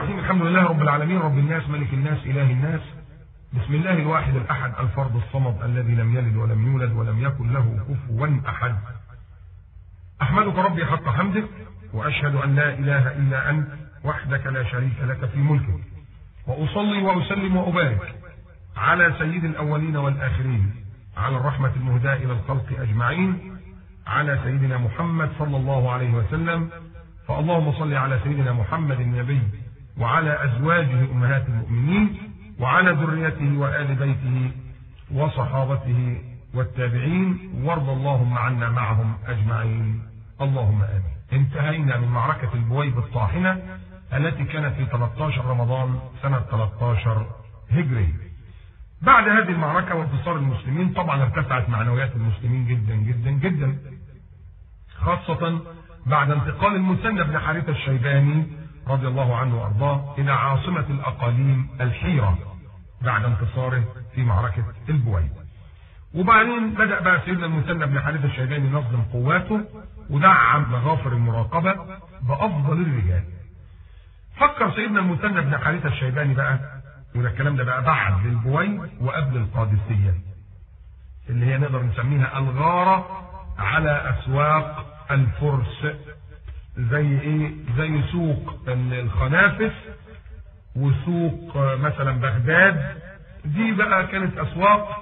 الرحيم. الحمد لله رب العالمين، رب الناس، ملك الناس، إله الناس. بسم الله الواحد الأحد الفرد الصمد الذي لم يلد ولم يولد ولم يكن له كفوا أحد. أحمدك ربي حق حمدك، وأشهد أن لا إله إلا أنت وحدك لا شريك لك في ملكك، وأصلي وأسلم وأبارك على سيد الأولين والآخرين، على الرحمة المهداة إلى الخلق أجمعين، على سيدنا محمد صلى الله عليه وسلم. فاللهم صل على سيدنا محمد النبي وعلى أزواجه أمهات المؤمنين وعلى ذريته وآل بيته وصحابته والتابعين، وارض اللهم عنا معهم أجمعين، اللهم آمين. انتهينا من معركة البويب الطاحنة التي كانت في 13 رمضان سنة 13 هجري. بعد هذه المعركة وانتصار المسلمين طبعا ارتفعت معنويات المسلمين جدا جدا جدا، خاصة بعد انتقال المثنى بن حارثة الشيباني رضي الله عنه وارضاه الى عاصمة الاقاليم الحيرة بعد انتصاره في معركة البويب. وبعدين بدأ بقى سيدنا المثنى بن حارثة الشيباني ينظم قواته ودعم مغافر المراقبة بأفضل الرجال. فكر سيدنا المثنى بن حارثة الشيباني بقى، وده الكلام ده بقى بعد البويب وقبل القادسية اللي هي نقدر نسميها الغارة على أسواق الفرس، زي ايه؟ زي سوق الخنافس وسوق مثلا بغداد. دي بقى كانت أسواق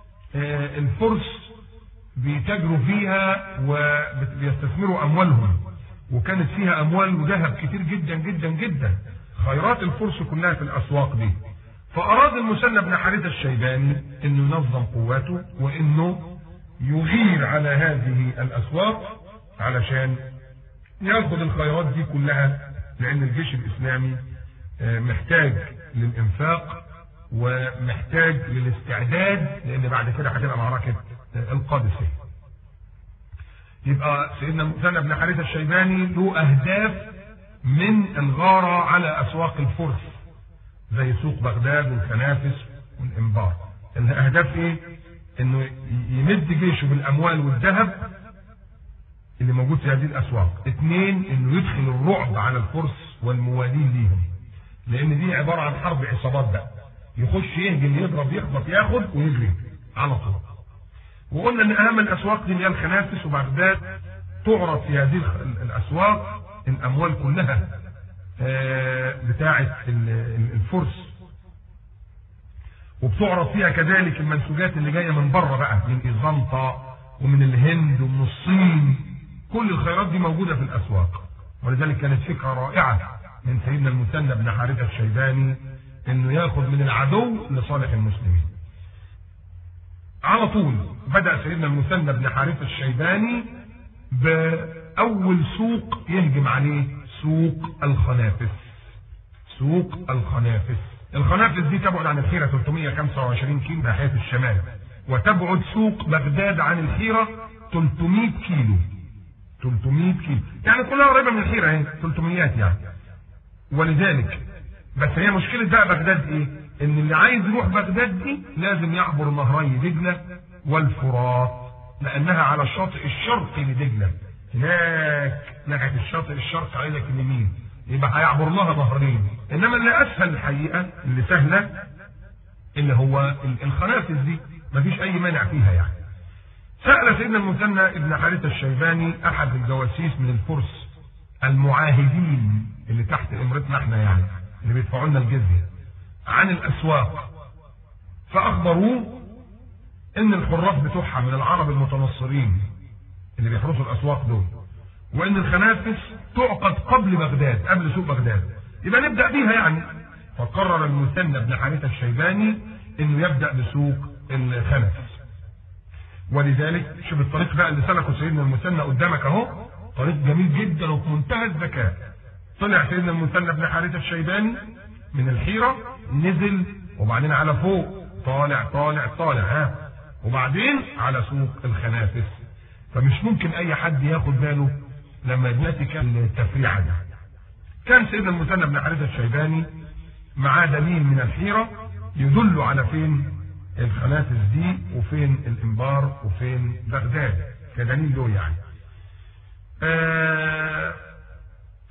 الفرس بيتاجروا فيها وبيستثمروا أموالهم، وكانت فيها أموال وذهب كتير جدا جدا جدا، خيرات الفرس كلها في الأسواق دي. فأراد المثنى بن حارثة الشيباني أنه ينظم قواته وأنه يغير على هذه الأسواق علشان ياخد الخيرات دي كلها، لأن الجيش الإسلامي محتاج للإنفاق ومحتاج للاستعداد، لأن بعد كده هتبقى معركة القادسية. يبقى سيدنا المثنى بن حارثة الشيباني له أهداف من الغارة على أسواق الفرس زي سوق بغداد والخنافس والإنبار. الأهداف إيه؟ إنه يمد جيشه بالأموال والذهب اللي موجود في هذه الأسواق. 2، إنه يدخل الرعب على الفرس والموالين ليهم، لأن دي عبارة عن حرب عصابات بقى، يخش يهجم يضرب يخبط ياخد ويجري على طول. وقلنا ان اهم الاسواق دي اللي هي الخنافس وبغداد، تعرض في هذه الاسواق الاموال كلها بتاعه الفرس، وبتعرض فيها كذلك المنسوجات اللي جايه من بره بقى، من ايزنطة ومن الهند ومن الصين. كل الخيرات دي موجوده في الاسواق، ولذلك كانت فكره رائعه من سيدنا المثنى بن حارثة الشيباني انه ياخذ من العدو لصالح المسلمين. على طول بدأ سيدنا المثنى بن حارثة الشيباني بأول سوق يهجم عليه، سوق الخنافس. سوق الخنافس، الخنافس دي تبعد عن الحيرة 325 كيلو ناحية الشمال، وتبعد سوق بغداد عن الحيرة 300 كيلو. 300 كيلو يعني كلها قريبة من الحيرة اهي، 300 يعني. ولذلك بس هي مشكلة بقى بغداد ايه؟ ان اللي عايز يروح بغداد دي لازم يعبر نهري دجلة والفرات، لانها على الشاطئ الشرقي لدجلة، هناك ناحية الشاطئ الشرقي على اليمين، يبقى هيعبر لها نهرين. انما اللي اسهل الحقيقة، اللي سهلة، اللي هو الخنافس دي مفيش اي مانع فيها يعني. سأل سيدنا المثنى ابن حارثة الشيباني احد الجواسيس من الفرس المعاهدين اللي تحت امرتنا احنا يعني، اللي بيدفعوا لنا الجزية، عن الاسواق. فاخبروه ان الحراس بتوعها من العرب المتنصرين اللي بيحرسوا الاسواق دول، وان الخنافس تعقد قبل بغداد، قبل سوق بغداد، يبقى نبدا بيها يعني. فقرر المثنى بن حارثة الشيباني انه يبدا بسوق الخنافس. ولذلك شوف الطريق بقى اللي سلكه سيدنا المثنى قدامك اهو، طريق جميل جدا وفي منتهى الذكاء. طلع سيدنا المثنى بن حارثة الشيباني من الحيرة، نزل وبعدين على فوق، طالع طالع طالع ها، وبعدين على سوق الخنافس. فمش ممكن اي حد ياخد باله لما يأتي التفريعة دي. كان سيدنا المثنى بن حارثة الشيباني معاه دليل من الحيرة يدل على فين الخنافس دي وفين الانبار وفين بغداد، كدليل له يعني.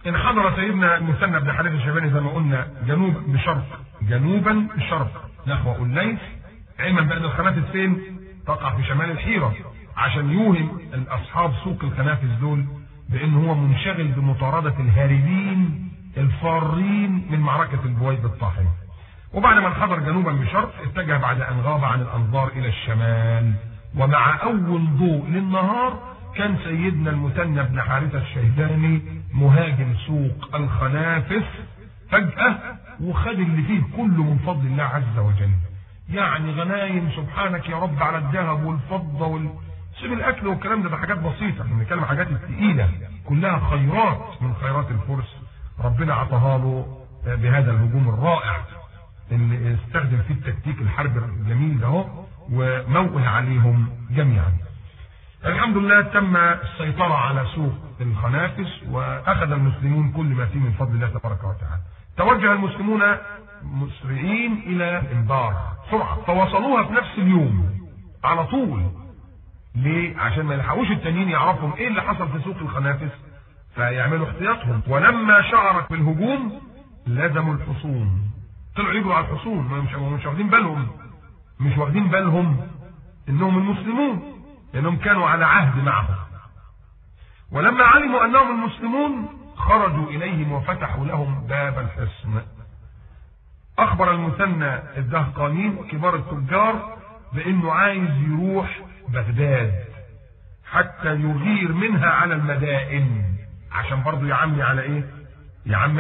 انحدر سيدنا المثنى بن حارثة الشيباني زي ما قلنا جنوبا بشرق نحو الليث، علما بأن الخنافس فين؟ تقع في شمال الحيرة، عشان يوهم الأصحاب سوق الخنافس دول بأن هو منشغل بمطاردة الهاربين الفارين من معركة البويض الطاحنة. وبعد ما انحدر جنوبا بشرق اتجه بعد أن غاب عن الأنظار إلى الشمال، ومع أول ضوء للنهار كان سيدنا المثنى بن حارثة الشيباني مهاجم سوق الخنافس فجأة، وخد اللي فيه كله من فضل الله عز وجل. يعني غنايم سبحانك يا رب على الذهب والفضة سيب الأكل والكلام ده حاجات بسيطة، بنتكلم حاجات الثقيلة كلها خيرات من خيرات الفرس ربنا عطاها له بهذا الهجوم الرائع اللي استخدم فيه التكتيك الحرب الجميل ده وموئل عليهم جميعا. الحمد لله تم السيطرة على سوق الخنافس، وأخذ المسلمون كل ما فيه من فضل الله تبارك وتعالى. توجه المسلمون مسرعين إلى الإنبار سرعة، فوصلوها في نفس اليوم على طول. ليه؟ عشان ما يلحقوش التانيين يعرفهم ايه اللي حصل في سوق الخنافس فيعملوا احتياطهم. ولما شعرت بالهجوم لزموا الحصون، طلعوا يجروا على الحصون، مش واخدين بالهم انهم المسلمون، لانهم كانوا على عهد معهم. ولما علموا انهم المسلمون خرجوا اليهم وفتحوا لهم باب الحصن. اخبر المثنى الدهقانين وكبار التجار بانه عايز يروح بغداد حتى يغير منها على المدائن، عشان برضه يعمي على ايه؟ يعمي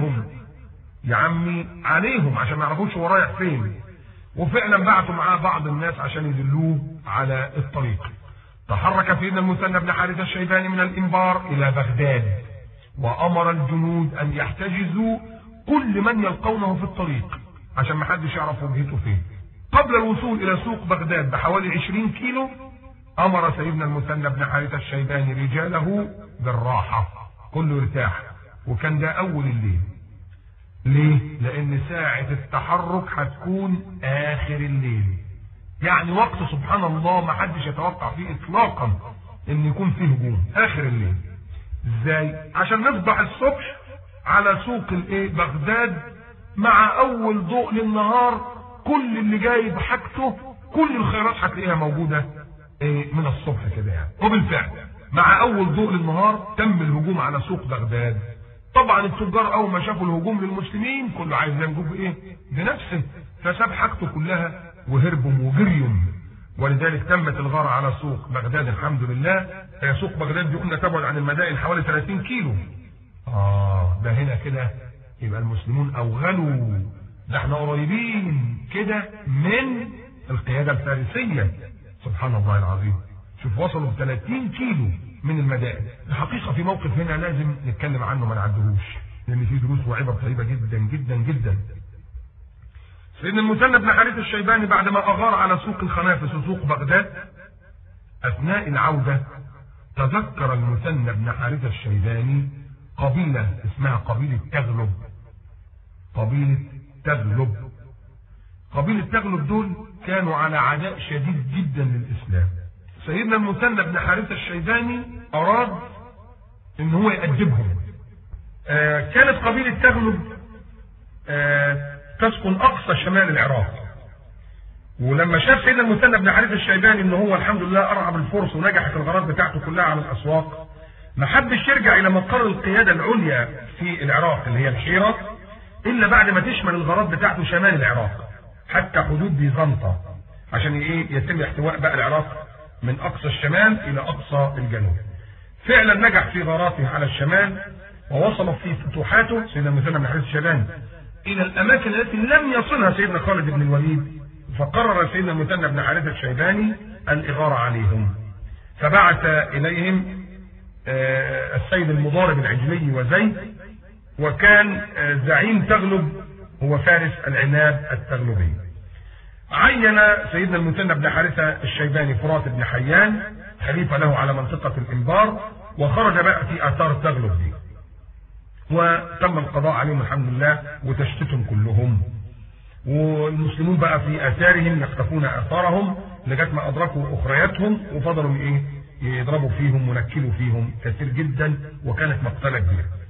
عليهم عشان ما يعرفوش هو رايح فين. وفعلا بعتوا معاه بعض الناس عشان يدلوه على الطريق. تحرك سيدنا المثنى بن حارثة الشيباني من الانبار الى بغداد، وامر الجنود ان يحتجزوا كل من يلقونه في الطريق عشان ما حدش يعرف وجهته فين. قبل الوصول الى سوق بغداد بحوالي 20 كيلو امر سيدنا المثنى بن حارثة الشيباني رجاله بالراحة، كله يرتاح. وكان ده اول الليل. ليه؟ لان ساعة التحرك هتكون اخر الليل، يعني وقت سبحان الله ما حدش يتوقع فيه اطلاقا ان يكون فيه هجوم اخر الليل. ازاي؟ عشان نصبح الصبح على سوق بغداد مع اول ضوء للنهار، كل اللي جاي بحاجته كل الخيرات هتلاقيها موجودة من الصبح كده يعني. وبالفعل مع اول ضوء للنهار تم الهجوم على سوق بغداد. طبعا التجار اول ما شافوا الهجوم للمسلمين كله عايز ينجو بنفسه، فساب حاجته كلها وهربوا وجريهم. ولذلك تمت الغارة على سوق بغداد الحمد لله. سوق بغداد دي قلنا تبعد عن المدائن حوالي 30 كيلو. ده هنا كده يبقى المسلمون اوغلوا، ده احنا قريبين كده من القيادة الفارسية. سبحان الله العظيم، شوف وصلوا ب 30 كيلو من المدائن. الحقيقة في موقف هنا لازم نتكلم عنه ما نعدهوش، لان فيه دروس وعبر طيبة جدا جدا جدا. سيدنا المثنى بن حارثة الشيباني بعدما اغار على سوق الخنافس وسوق بغداد اثناء العودة تذكر المثنى بن حارثة الشيباني قبيلة اسمها قبيلة تغلب. قبيلة تغلب دول كانوا على عداء شديد جدا للإسلام. سيدنا المثنى بن حارثة الشيباني أراد إن هو يأدبهم. كانت قبيلة تغلب تسكن أقصى شمال العراق. ولما شاف سيدنا المثنى بن حارثة الشيباني إن هو الحمد لله أرعب الفرس ونجحت الغارات بتاعته كلها على الأسواق، ما حبش يرجع إلى مقر القيادة العليا في العراق اللي هي الحيرة إلا بعد ما تشمل الغارات بتاعته شمال العراق حتى حدود بيزنطة، عشان يتم احتواء بقى العراق من أقصى الشمال إلى أقصى الجنوب. فعلا نجح في غاراته على الشمال، ووصل في فتوحاته سيدنا المثنى بن حارثة الشيباني إلى الأماكن التي لم يصلها سيدنا خالد بن الوليد. فقرر سيدنا المثنى بن حارثة الشيباني الإغارة عليهم، فبعث إليهم السيد المضارب العجلي وزيد، وكان زعيم تغلب هو فارس العناب التغلبي. عين سيدنا المثنى بن حارثة الشيباني فرات بن حيان خليفة له على منطقة الإنبار، وخرج بقى في آثار تغلب دي، وتم القضاء عليهم الحمد لله وتشتتهم كلهم. والمسلمون بقى في آثارهم يقتفون آثارهم لغاية ما أدركوا أخرياتهم، وفضلوا يضربوا فيهم ونكلوا فيهم كثير جدا، وكانت مقتلة كبيرة.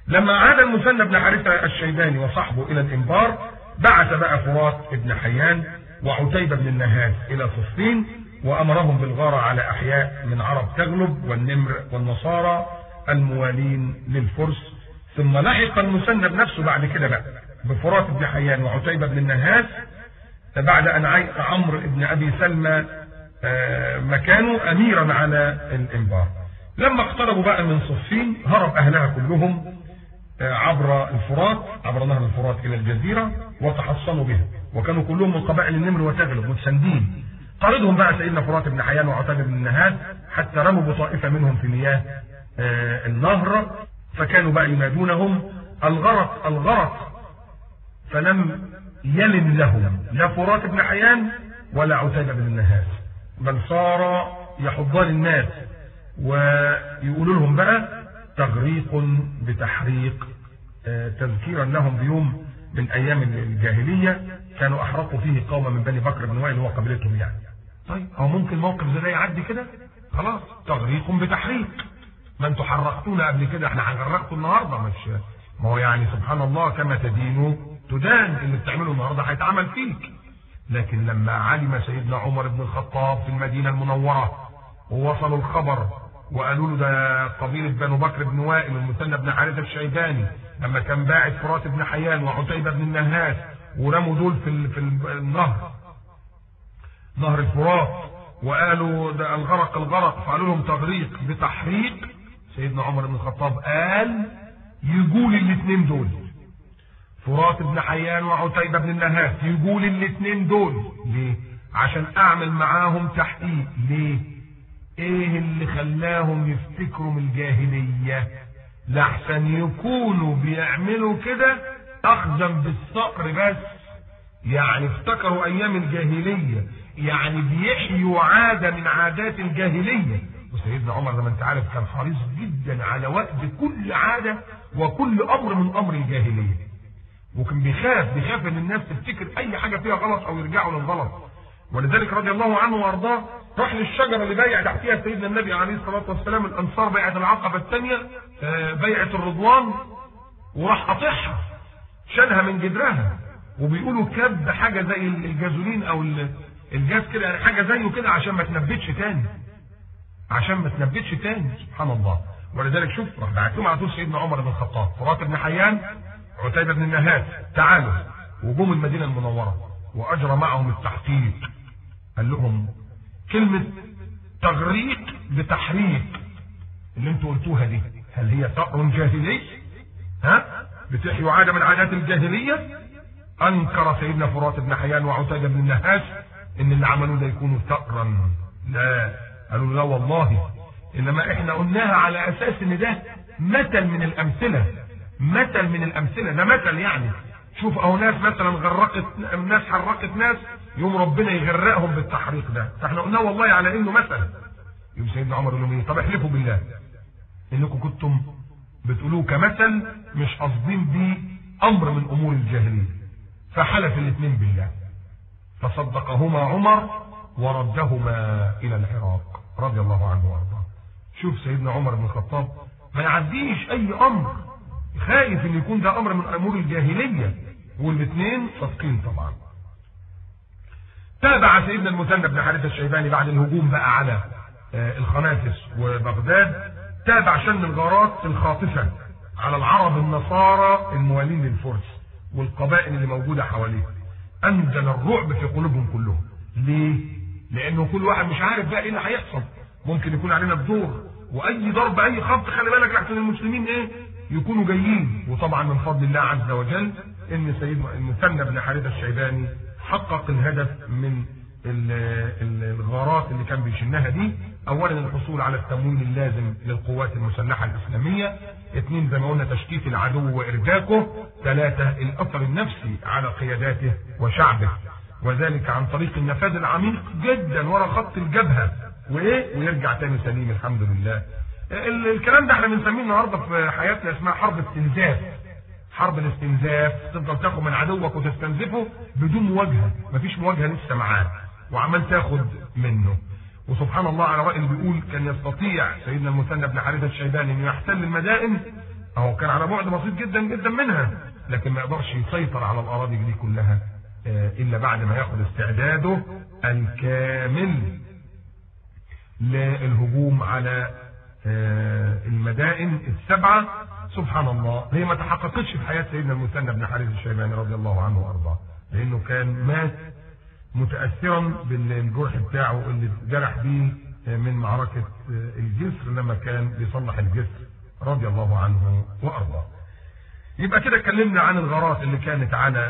لما عاد المثنى بن حارثة الشيباني وصحبه الى الانبار، بعث بقى فرات بن حيان وعتيبة بن النهاس الى صفين، وامرهم بالغارة على احياء من عرب تغلب والنمر والنصارى الموالين للفرس. ثم لحق المثنى بنفسه بعد كده بقى بفرات بن حيان وعتيبة بن النهاس، بعد ان عمرو بن ابي سلمى مكانه اميرا على الانبار. لما اقتربوا بقى من صفين، هرب اهلها كلهم عبر نهر الفرات الى الجزيرة وتحصنوا بها، وكانوا كلهم من قبائل النمر وتغلب متسندين. طردهم بقى سيدنا فرات بن حيان وعتيبة بن النهاس حتى رموا بطائفة منهم في مياه النهر، فكانوا بقى ينادونهم الغرق الغرق، فلم يلن لهم لا فرات بن حيان ولا عتيبة بن النهاس، بل صار يحضان الناس ويقولوا لهم بقى تغريق بتحريق، تذكيرا لهم بيوم من ايام الجاهلية كانوا احرقوا فيه قوما من بني بكر بن وائل، هو قبيلتهم يعني. طيب هو ممكن موقف زي ده يعدي كده؟ خلاص تغريق بتحريق، ما انتوا حرقتونا قبل كده، احنا هنغرقكم النهارده. ما هو يعني سبحان الله، كما تدين تدان، اللي بتعمله النهارده هيتعمل فيك. لكن لما علم سيدنا عمر بن الخطاب في المدينة المنورة ووصلوا الخبر وقالوا له ده قبيلة بنو بكر بن وائل والمثنى بن حارثة الشيباني لما كان باعث فرات بن حيان وعتيبة بن النهاس ورموا دول في نهر الفرات، وقالوا ده الغرق الغرق، فقالوا لهم تغريق بتحريق. سيدنا عمر بن الخطاب قال يقول الاثنين دول، فرات بن حيان وعتيبة بن النهاس، يقول الاثنين دول. ليه؟ عشان اعمل معاهم تحقيق. ليه؟ ايه اللي خلاهم يفتكروا من الجاهلية؟ لحسن يكونوا بيعملوا كده اخذا بالصقر بس، يعني افتكروا ايام الجاهلية، يعني بيحيوا عادة من عادات الجاهلية. وسيدنا عمر زي ما انت عارف كان حريص جدا على وقت كل عادة وكل امر من امر الجاهلية، وكان بيخاف ان الناس تفتكر اي حاجة فيها غلط او يرجعوا للغلط. ولذلك رضي الله عنه وارضاه راح للشجرة اللي بايع تحتها سيدنا النبي عليه الصلاة والسلام، الانصار بيعة العقبة الثانية، بيعة الرضوان، وراح قاطعها شالها من جدرها، وبيقولوا كب حاجة زي الجازولين او الجاز كده، يعني حاجة زيه كده عشان ما تنبتش تاني، سبحان الله. ولذلك شوف راح بعتهم على طول سيدنا عمر بن الخطاب، فرات بن حيان عتيبة بن النهاس، تعالوا، وجم المدينة المنورة واجرى معهم التحقيق. قال لهم كلمة تغريق بتحريق اللي انتوا قلتوها دي، هل هي طقر جاهلي؟ بتحيوا عادة من عادات الجاهلية؟ انكر سيدنا فرات بن حيان وعتيبة بن النهاس ان اللي عملوه ده يكونوا طقرا. لا، قالوا لا والله، انما احنا قلناها على اساس ان ده مثل من الامثلة، ده مثل يعني. شوف اهو ناس مثلا غرقت ناس، حرقت ناس، يوم ربنا يغرقهم بالتحريق ده، فاحنا قلنا والله على انه مثل. يوم سيدنا عمر يقول لهم ايه؟ طب احلفوا بالله انكم كنتم بتقولوه كمثل، مش قاصدين بيه امر من امور الجاهليه. فحلف الاثنين بالله، فصدقهما عمر وردهما الى العراق رضي الله عنه وارضاه. شوف سيدنا عمر بن الخطاب ما يعديش اي امر، خايف ان يكون ده امر من امور الجاهليه، والاثنين صادقين طبعا. تابع سيدنا المثنى بن حارثة الشيباني بعد الهجوم بقى على الخنافس وبغداد، تابع شن الغارات الخاطفة على العرب النصارى الموالين للفرس والقبائل اللي موجودة حواليه، انزل الرعب في قلوبهم كلهم. ليه؟ لانه كل واحد مش عارف بقى ايه اللي هيحصل، ممكن يكون علينا بدور، واي ضرب اي خبط خلي بالك لحسن المسلمين يكونوا جايين. وطبعا من فضل الله عز وجل ان سيدنا المثنى بن حارثة الشيباني حقق الهدف من الغارات اللي كان بيشنها دي. اولا الحصول على التمويل اللازم للقوات المسلحة الاسلامية، 2 زي ما قلنا تشتيت العدو وارجاكه، 3 الاثر النفسي على قياداته وشعبه، وذلك عن طريق النفاذ العميق جدا ورا خط الجبهة ويرجع تاني سليم الحمد لله. الكلام ده احنا بنسميه النهارده في حياتنا اسمها حرب استنزاف. حرب الاستنزاف، تفضل تاخد من عدوك وتستنزفه بدون مواجهه، مفيش مواجهه لسه معاه وعمال تاخد منه. وسبحان الله على رأي اللي بيقول كان يستطيع سيدنا المثنى بن حارثة الشيباني انه يحتل المدائن أهو كان على بعد بسيط جدا جدا منها، لكن ما يقدرش يسيطر على الأراضي دي كلها إلا بعد ما ياخد استعداده الكامل للهجوم على المدائن السبعة. سبحان الله، هي ما تحققتش في حياة سيدنا المثنى بن حارثة الشيباني رضي الله عنه وأرضاه، لأنه كان مات متأثرا بالجرح بتاعه اللي جرح بيه من معركة الجسر لما كان بيصلح الجسر رضي الله عنه وأرضاه. يبقى كده اتكلمنا عن الغارات اللي كانت على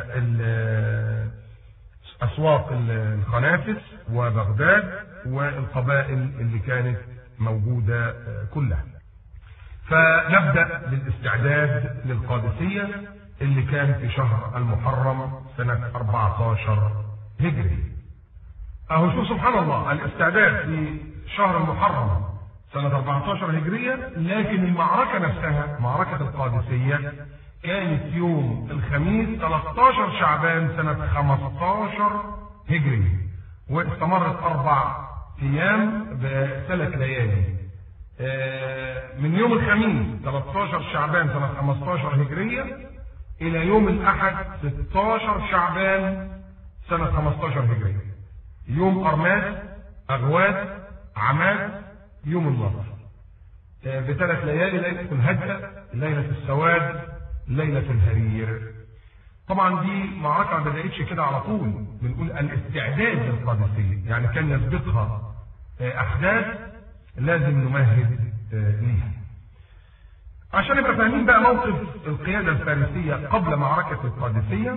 أسواق الخنافس وبغداد والقبائل اللي كانت موجودة كلها. فنبدأ بالاستعداد للقادسية اللي كان في شهر المحرم سنة 14 هجري. أهو شوف سبحان الله، الاستعداد في شهر المحرم سنة 14 هجرية، لكن المعركة نفسها معركة القادسية كانت يوم الخميس 13 شعبان سنة 15 هجري، واستمرت 4 أيام ب3 ليالي، من يوم الخميس 13 شعبان سنة 15 هجرية إلى يوم الأحد 16 شعبان سنة 15 هجرية. يوم أرماس، أغواث، عماد، يوم النصر، ب3 ليالي: ليلة الهجة، ليلة السواد، ليلة الهرير. طبعا دي معركة ما بدأتش كده على طول، بنقول الاستعداد للقادسية، يعني كان يسبقها أحداث لازم نمهد ليها. عشان نبقى فاهمين بقى موقف القيادة الفارسية قبل معركة القادسية،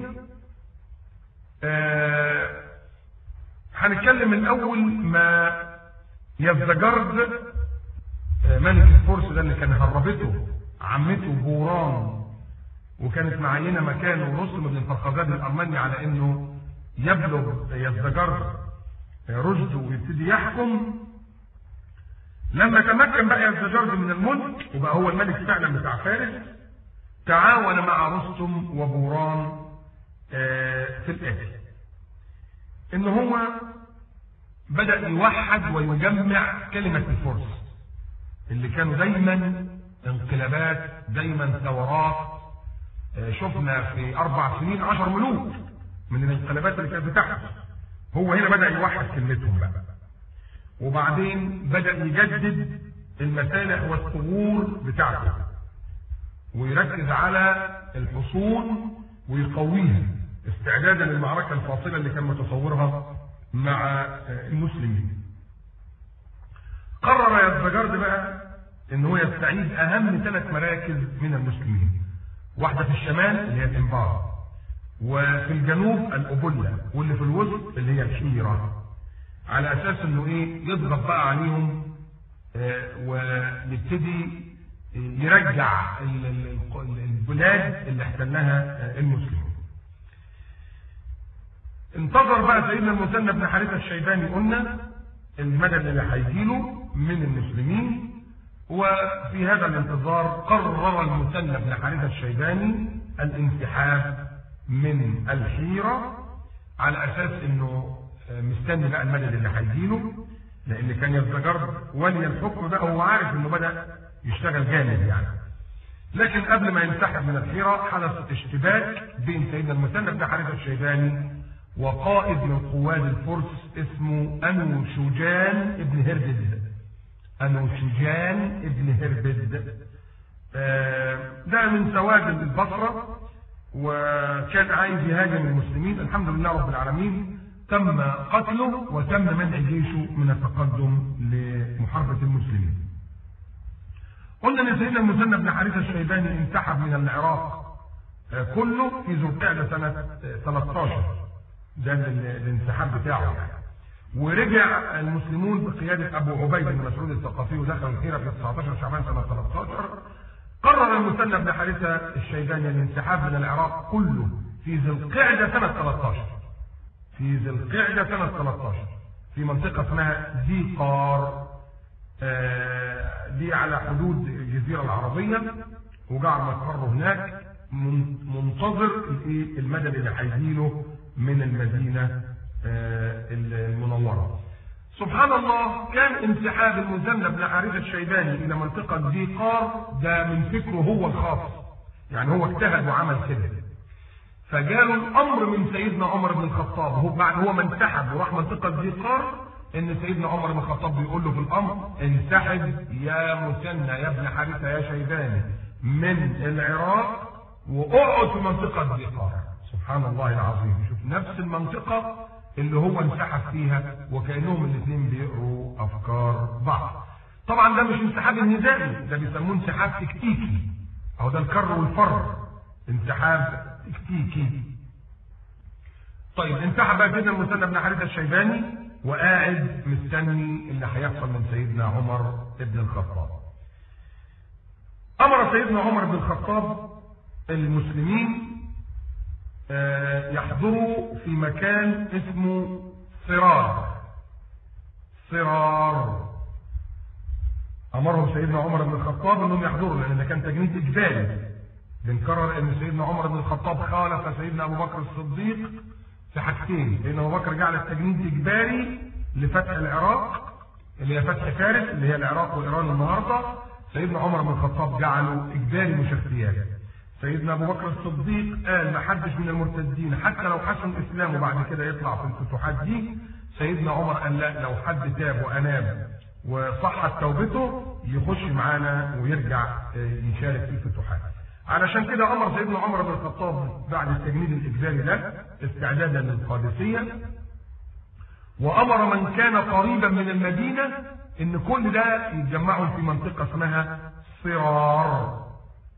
هنتكلم الأول ما يزدجرد ملك الفرس ده اللي كان هربته عمته بوران، وكانت معينة مكانه رستم بن الفرخزاد الأرمني على إنه يبلغ يزدجرد رشده ويبتدي يحكم. لما تمكن بقى يزدجرد من الملك وبقى هو الملك فعلا بتاع فارس، تعاون مع رستم وبوران في الآتي: إن هو بدأ يوحد ويجمع كلمة الفرس اللي كانوا دايما انقلابات، دايما ثورات. شفنا في 4 سنين 10 ملوك من الانقلابات اللي كانت بتحصل. هو هنا بدأ يوحد كلمتهم بقى، وبعدين بدأ يجدد المسالح والثغور بتاعته ويركز على الحصون ويقويها استعدادا للمعركة الفاصلة اللي كان متصورها مع المسلمين. قرر يزدجرد بقى ان هو يستعيد اهم 3 مراكز من المسلمين: واحدة في الشمال اللي هي الانبار، وفي الجنوب الأبلة، واللي في الوسط اللي هي الحيرة، على اساس انه ايه يضغط بقى عليهم ويبتدي يرجع البلاد اللي احتلها المسلمين. انتظر بقى سيدنا المثنى بن حارثة الشيباني قلنا المدد اللي هيجيله من المسلمين، وفي هذا الانتظار قرر المثنى بن حارثة الشيباني الانسحاب من الحيرة على اساس انه مستني بقى المدد اللي هيجيله، لان كان يزدجرد ولي الحكم بقى هو عارف انه بدأ يشتغل جامد يعني. لكن قبل ما ينسحب من الحيرة حدث اشتباك بين سيدنا المثنى بن حارثة الشيباني وقائد من قواد الفرس اسمه أنوشجان ابن هربد. أنوشجان ابن هربد ده من سواد البصرة، وكان عايز يهاجم المسلمين. الحمد لله رب العالمين تم قتله وتم منع جيشه من التقدم لمحاربة المسلمين. قلنا ان سيدنا المثنى بن حارثة الشيباني انسحب من العراق كله في ذو القعدة سنة 13، ده الانسحاب بتاعه يعني. ورجع المسلمون بقيادة أبو عبيد بن مسعود الثقفي ودخلوا الحيرة في 19 شعبان سنة 13. قرر المثنى بن حارثة الشيباني الانسحاب من العراق كله في ذي القعدة سنة 13، في ذي القعدة سنة 13 في منطقة اسمها ذي قار، دي على حدود الجزيرة العربية، وجعل مقره هناك منتظر المدد اللي هيجيله من المدينة المنورة. سبحان الله، كان انسحاب المثنى بن حارثة الشيباني إلى منطقة ذي قار ده من فكره هو الخاص، يعني هو اجتهد وعمل كده. فجاله الأمر من سيدنا عمر بن الخطاب، هو بعد هو ما انسحب وراح منطقة ذي قار، إن سيدنا عمر بن الخطاب بيقول له في الأمر: انسحب يا مثنى يا ابن حارثة يا شيباني من العراق واقعد في منطقة ذي قار. سبحان الله العظيم، شوف نفس المنطقة اللي هو انسحب فيها، وكأنهم الاثنين بيقروا أفكار بعض. طبعا ده مش انسحاب النزالي، ده بيسموه انسحاب تكتيكي، أو ده الكر والفر، انسحاب تكتيكي. طيب انسحب بقى سيدنا المثنى بن حارثة الشيباني وقاعد مستني اللي هيحصل من سيدنا عمر بن الخطاب. أمر سيدنا عمر بن الخطاب المسلمين يحضروا في مكان اسمه صرار. امرهم سيدنا عمر بن الخطاب انهم يحضروا، لان ده كان تجنيد اجباري. بنكرر ان سيدنا عمر بن الخطاب خالف سيدنا ابو بكر الصديق في حاجتين. سيدنا ابو بكر جعل التجنيد اجباري لفتح العراق، اللي هي فتح فارس اللي هي العراق وايران النهارده. سيدنا عمر بن الخطاب جعله اجباري مش اختياري. سيدنا ابو بكر الصديق قال ما حدش من المرتدين حتى لو حسن اسلامه بعد كده يطلع في الفتوحات دي. سيدنا عمر قال لا، لو حد تاب واناب وصحت توبته يخش معانا ويرجع يشارك في الفتوحات. علشان كده امر سيدنا عمر بن الخطاب بعد التجنيد الاجباري ده استعدادا للقادسيه، وامر من كان قريبا من المدينه ان كل ده يتجمعوا في منطقه اسمها صرار.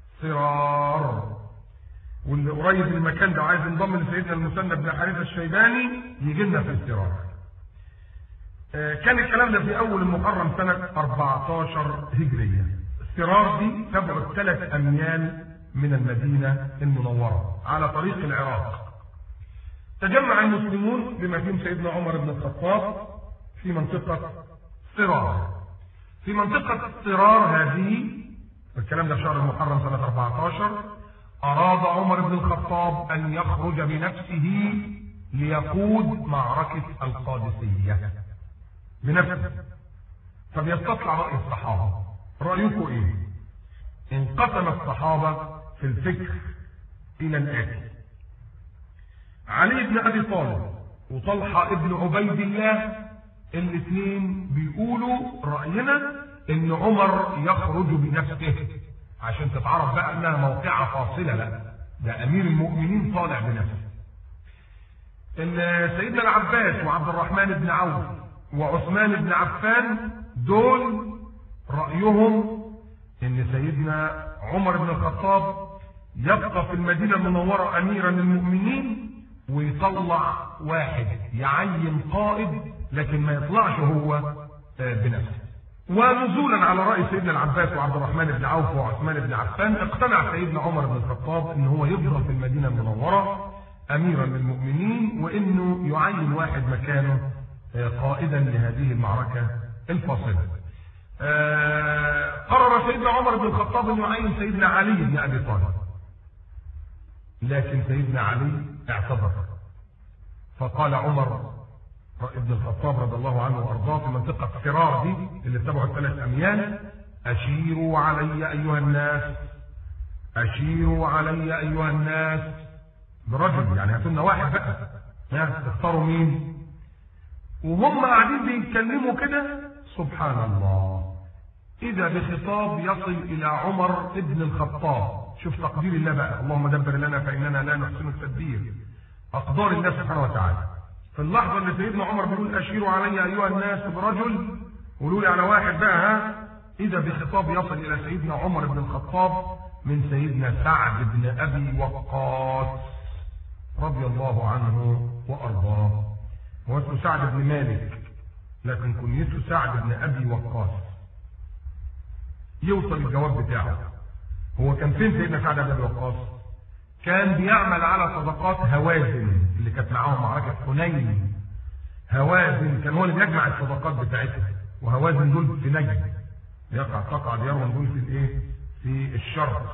واللي قريب من المكان ده وعايز ينضم لسيدنا المثنى بن حارثة الشيباني يجي لنا في الصرار. كان الكلام ده في اول المحرم سنة 14 هجرية. الصرار دي تبعد 3 أميال من المدينة المنورة على طريق العراق. تجمع المسلمون بما فيهم سيدنا عمر بن الخطاب في منطقة صرار. في منطقة صرار هذه، الكلام ده في شهر المحرم سنة 14، أراد عمر بن الخطاب أن يخرج بنفسه ليقود معركة القادسية بنفسه. فبيستطلع رأي الصحابة. رأيكم إيه؟ انقسم الصحابة في الفكر إلى الآتي: علي بن أبي طالب وطلحة ابن عبيد الله الاثنين بيقولوا رأينا ان عمر يخرج بنفسه، عشان تتعرف بقى انها موقعة فاصلة. لا، ده امير المؤمنين طالع بنفسه. ان سيدنا العباس وعبد الرحمن بن عوف وعثمان بن عفان دول رأيهم ان سيدنا عمر بن الخطاب يبقى في المدينة المنورة اميرا للمؤمنين، ويطلع واحد يعين قائد لكن ما يطلعش هو بنفسه. ونزولا على رأي سيدنا العباس وعبد الرحمن بن عوف وعثمان بن عفان، اقتنع سيدنا عمر بن الخطاب ان هو يفضل في المدينة المنورة اميرا للمؤمنين، وانه يعين واحد مكانه قائدا لهذه المعركة الفاصلة. قرر سيدنا عمر بن الخطاب ان يعين سيدنا علي بن ابي طالب، لكن سيدنا علي اعتذر. فقال عمر ابن الخطاب رضي الله عنه وارضاه في منطقة صرار دي اللي تبعد 3 أميال: أشيروا علي أيها الناس، أشيروا علي أيها الناس برجل، يعني هاتوا لنا واحد بقى، تختاروا مين؟ وهم قاعدين بيتكلموا كده سبحان الله إذا بخطاب يصل إلى عمر ابن الخطاب. شوف تقدير الله بقى، اللهم دبر لنا فإننا لا نحسن التدبير. أقدار الله سبحانه وتعالى. في اللحظة اللي سيدنا عمر بيقول أشيروا علي أيها الناس برجل، قولوا لي على واحد بقى، إذا بخطاب يصل إلى سيدنا عمر بن الخطاب من سيدنا سعد بن أبي وقاص رضي الله عنه وأرضاه. هو اسمه سعد بن مالك لكن كنيته سعد بن أبي وقاص. يوصل الجواب بتاعه. هو كان فين سيدنا سعد بن أبي وقاص؟ كان بيعمل على صدقات هوازن اللي كانت معاهم معركة حنين. هوازن كان هو اللي بيجمع الصدقات بتاعتها، وهوازن دول في نجد، تقع ديارهم دول في الايه؟ في الشرق.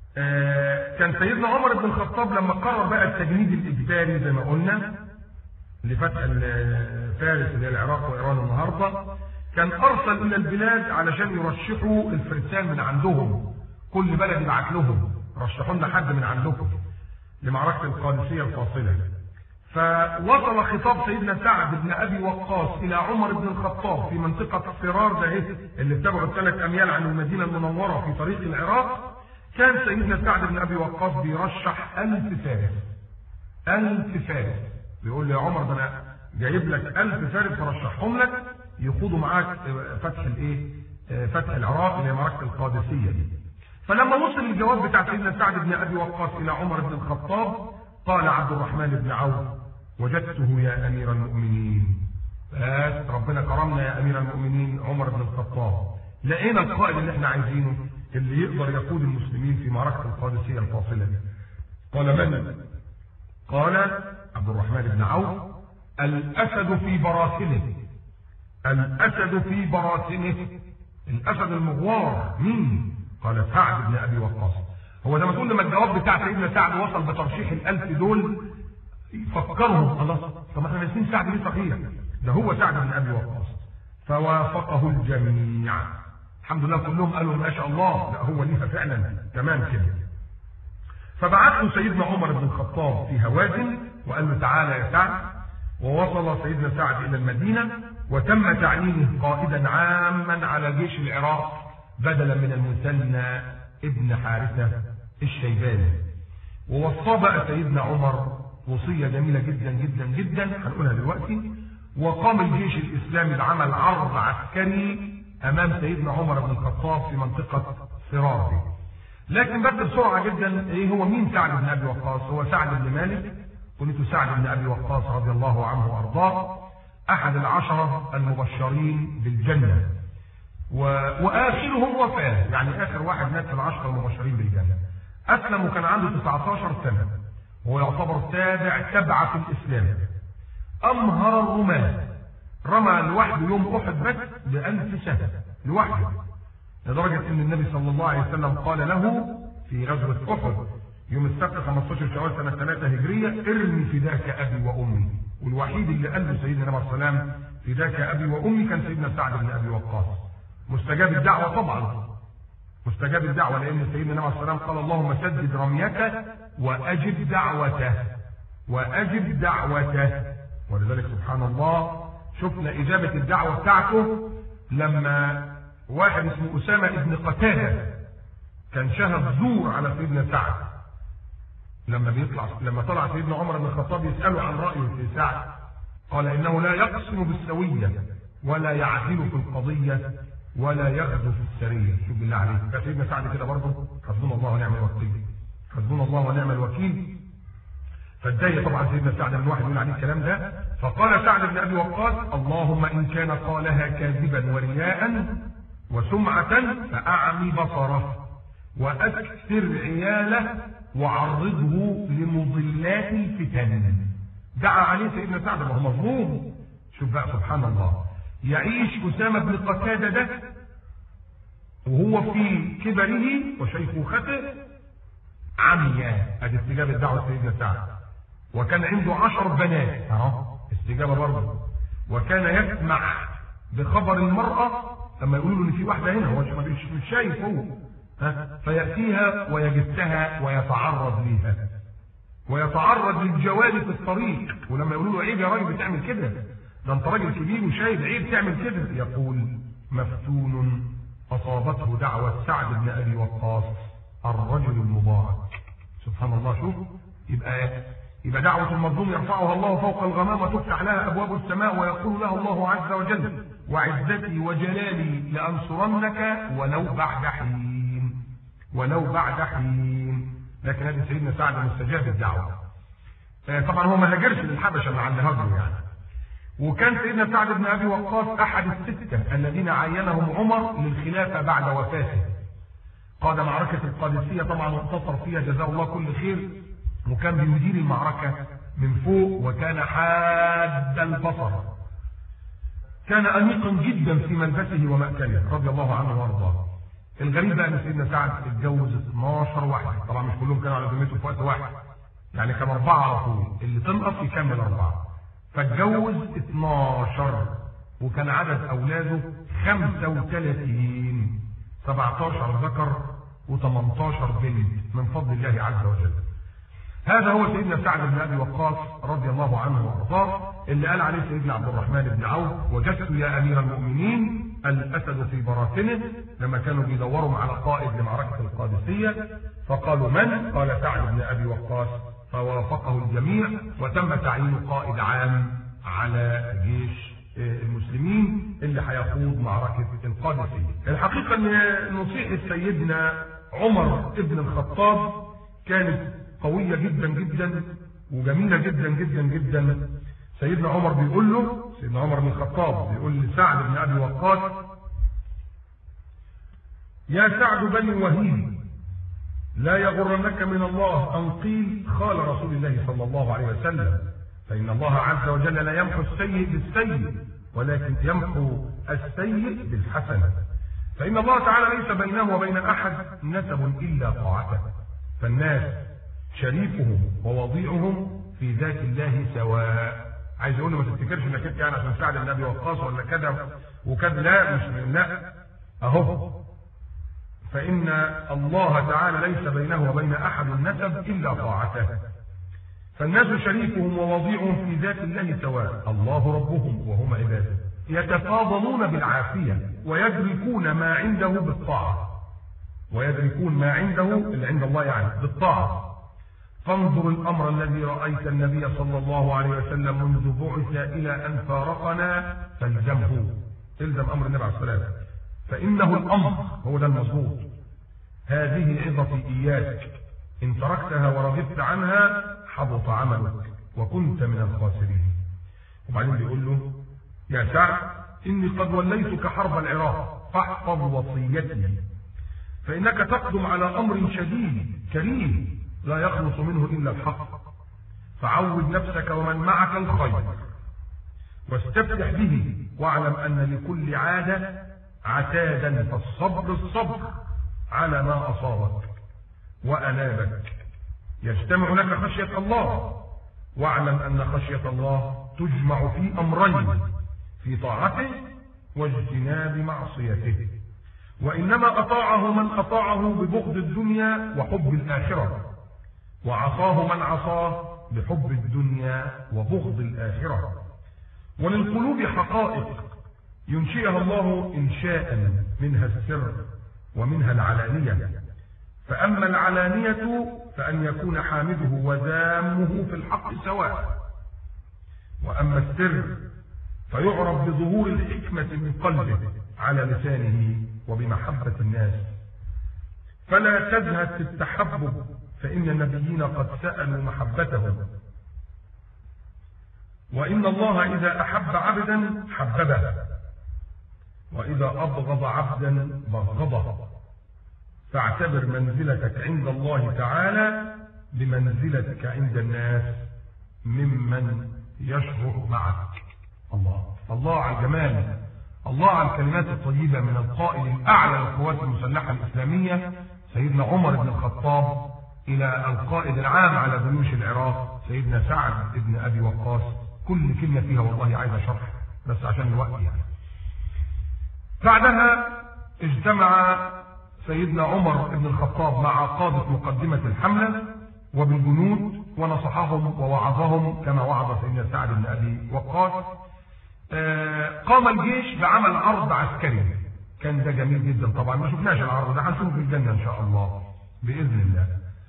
كان سيدنا عمر بن الخطاب لما قرر بقى التجنيد الاجباري زي ما قلنا، لفتح فارس اللي هي العراق وإيران النهارده، كان أرسل إلى البلاد علشان يرشحوا الفرسان من عندهم، كل بلد يبعت لهم رشحوا لنا حد من عندكم لمعركة القادسية الفاصلة. فوصل خطاب سيدنا سعد بن أبي وقاص إلى عمر بن الخطاب في منطقة فرار ده اللي بتبعد 3 أميال عن المدينة المنورة في طريق العراق. كان سيدنا سعد بن أبي وقاص بيرشح 1000 فارس. 1000 فارس، بيقول لي يا عمر ده أنا جايب لك 1000 فارس فرشحهم لك يخوضوا معاك فتح العراق اللي هي معركة القادسية دي. فلما وصل الجواب بتاع سيدنا سعد بن أبي وقاص إلى عمر بن الخطاب، قال عبد الرحمن بن عوف: وجدته يا أمير المؤمنين. بس ربنا كرمنا يا أمير المؤمنين عمر بن الخطاب، لقينا القائد اللي احنا عايزينه اللي يقدر يقود المسلمين في معركة القادسية الفاصلة دي. قال: من؟ قال عبد الرحمن بن عوف: الأسد في براسنه. الأسد في براسنه، الأسد المغوار. مين؟ قال: سعد بن أبي وقاص. هو ده ما تقول لما الجواب بتاع سيدنا سعد وصل بترشيح ال1000 دول فكرهم خلاص، طب احنا ناسين سعد ليه صحيح؟ ده هو سعد بن أبي وقاص. فوافقه الجميع، الحمد لله كلهم قالوا ما شاء الله، لا هو ليها فعلا تمام كده. فبعث له سيدنا عمر بن الخطاب في هوازن وقال له: تعالى يا سعد. ووصل سيدنا سعد إلى المدينة وتم تعيينه قائدا عاما على جيش العراق بدلا من المثنى ابن حارثة الشيباني. ووصى بقى سيدنا عمر وصية جميلة جدا جدا جدا هنقولها دلوقتي. وقام الجيش الإسلامي بعمل عرض عسكري أمام سيدنا عمر بن الخطاب في منطقة فرار. لكن بس بسرعة جدا، ايه هو مين سعد بن أبي وقاص؟ هو سعد بن مالك، قلت سعد بن أبي وقاص رضي الله عنه وأرضاه، أحد ال10 المبشرين بالجنة، وآخرهم وفاة، يعني آخر واحد مات في ال10 المبشرين بالجنة. أسلم وكان عنده 19 سنة، وهو يعتبر تابع في الإسلام. أمهر الرماة، رمى لوحده يوم أحد بس ب1000 سنة لوحده، لدرجة أن النبي صلى الله عليه وسلم قال له في غزوة أحد يوم السبت 15 شوال سنة 3 هجرية: ارمي فداك أبي وأمي. والوحيد اللي قال له سيدنا النبي صلى الله عليه وسلم فداك أبي وأمي كان سيدنا سعد بن أبي وقاص. مستجاب الدعوة طبعا، مستجاب الدعوة، لأن سيدنا النبي صلى الله عليه وسلم قال: اللهم سدد رميته وأجب دعوته، وأجب دعوته. ولذلك سبحان الله شفنا إجابة الدعوة بتاعته لما واحد اسمه أسامة ابن قتادة كان شهد زور على سيدنا سعد، لما طلع سيدنا عمر بن الخطاب يسأله عن رأيه في سعد، قال: إنه لا يقسم بالسوية ولا يعدل في القضية ولا يغزو في السرية. شوف بالله عليك، فسيدنا سعد كده برضه حسبنا الله ونعم الوكيل، حسبنا الله ونعم الوكيل. فاتضايق طبعا سيدنا سعد من واحد يقول عليه الكلام ده، فقال سعد بن أبي وقاص: اللهم إن كان قالها كاذبا ورياء وسمعة فأعمي بصره وأكثر عياله وعرضه لمضلات الفتن. دعا عليه سيدنا سعد وهو مظلوم. شوف بقى سبحان الله، يعيش أسامة بن قتادة ده وهو في كبره وشيخوخته عمياء، ادي استجابة دعوة سيدنا سعد. وكان عنده 10 بنات، استجابة برضه. وكان يسمع بخبر المرأة لما يقولوا له ان في واحدة هنا، هو مش شايف هو، فيأتيها ويجسها ويتعرض ليها، ويتعرض للجوال في الطريق. ولما يقولوا له: عيب يا راجل بتعمل كده، ده انت راجل كبير وشايف، عيب تعمل كده، يقول: مفتون اصابته دعوة سعد بن ابي وقاص الرجل المبارك. سبحان الله. شوف، يبقى دعوة المظلوم يرفعها الله فوق الغمام وتفتح لها ابواب السماء ويقول لها الله عز وجل: وعزتي وجلالي لانصرنك ولو بعد حين، ولو بعد حين. لكن هذا سيدنا سعد مستجاب الدعوة. طبعا هو ما هاجرش للحبشة اللي عند هاجر يعني. وكان سيدنا سعد بن أبي وقاص أحد ال6 الذين عينهم عمر للخلافة بعد وفاته. قاد معركة القادسية طبعا وانتصر فيها جزاه الله كل خير، وكان بيدير المعركة من فوق، وكان حاد البصر، كان أنيقا جدا في ملبسه ومأكله رضي الله عنه وارضاه. الغريب بقى ان سيدنا سعد اتجوز 12 واحدة، طبعا مش كلهم كانوا على ذمته في وقت واحد، يعني كان 4 على طول، اللي تنقص يكمل 4. فاتجوز 12 وكان عدد اولاده 35، 17 ذكر و18 بنت من فضل الله عز وجل. هذا هو سيدنا سعد بن ابي وقاص رضي الله عنه وارضاه، اللي قال عليه سيدنا عبد الرحمن بن عوف: وجدت يا امير المؤمنين الاسد في براثنه، لما كانوا بيدوروا على قائد لمعركه القادسيه فقالوا من؟ قال سعد بن ابي وقاص، فوافقه الجميع وتم تعيين قائد عام على جيش المسلمين اللي هيخوض معركه القادسيه. الحقيقه ان نصيحه سيدنا عمر بن الخطاب كانت قويه جدا جدا وجميله جدا جدا جدا. سيدنا عمر بيقول له، سيدنا عمر بن الخطاب بيقول لسعد بن ابي وقاص: يا سعد بني وهيب، لا يغرنك من الله ان قيل قال رسول الله صلى الله عليه وسلم، فان الله عز وجل لا يمحو السيء بالسيء ولكن يمحو السيء بالحسنه، فان الله تعالى ليس بينه وبين احد نسب الا طاعته، فالناس شريفهم ووضيعهم في ذات الله سواء. عايز اقول له ما تفتكرش انك انت يعني عشان سعد بن ابي وقاص ولا كذا وكذا، لا، مش لا، اهو فان الله تعالى ليس بينه وبين احد النسب الا طاعته، فالناس شريكهم ووضيعهم في ذات الله سواء، الله ربهم وهم عباده، يتفاضلون بالعافيه ويدركون ما عنده بالطاعه، ويدركون ما عنده اللي عند الله يعني بالطاعه. فانظر الامر الذي رايت النبي صلى الله عليه وسلم منذ بعث الى ان فارقنا فالزمه، الزم امر النبي عليه الصلاه والسلام، فانه الامر، هو ده المظبوط. هذه عظتي اياك، ان تركتها ورغبت عنها حبط عملك وكنت من الخاسرين. وبعدين بيقول له: يا سعد اني قد وليتك حرب العراق فاحفظ وصيتي، فانك تقدم على امر شديد كريم لا يخلص منه إلا الحق، فعود نفسك ومن معك الخير واستفتح به، واعلم أن لكل عادة عتادا، فالصبر الصبر على ما أصابك وأنابك، يجتمع لك خشية الله، واعلم أن خشية الله تجمع في أمرين: في طاعته واجتناب معصيته، وإنما أطاعه من أطاعه ببغض الدنيا وحب الآخرة، وعصاه من عصاه بحب الدنيا وبغض الآخرة. وللقلوب حقائق ينشئها الله إنشاء، منها السر ومنها العلانية، فأما العلانية فأن يكون حامده وذامه في الحق سواء، وأما السر فيعرف بظهور الحكمة من قلبه على لسانه وبمحبة الناس. فلا تزهد في التحبب، فإن النبيين قد سألوا محبتهم، وإن الله إذا أحب عبدا حببه، وإذا أبغض عبدا بغضه، فاعتبر منزلتك عند الله تعالى بمنزلتك عند الناس ممن يشعر معك. الله على الجمال، الله على الكلمات الطيبة من القائد الأعلى للقوات المسلحة الإسلامية سيدنا عمر بن الخطاب إلى القائد العام على جيوش العراق سيدنا سعد بن أبي وقاص. كل كلمة فيها والله عايزة شرح بس عشان الوقت يعني. بعدها اجتمع سيدنا عمر بن الخطاب مع قادة مقدمة الحملة وبالجنود ونصحهم ووعظهم كما وعظ سيدنا سعد بن أبي وقاص. قام الجيش بعمل عرض عسكري، كان ده جميل جدا. طبعا ما شفناش العرض ده، هنشوفه في الجنة إن شاء الله بإذن الله.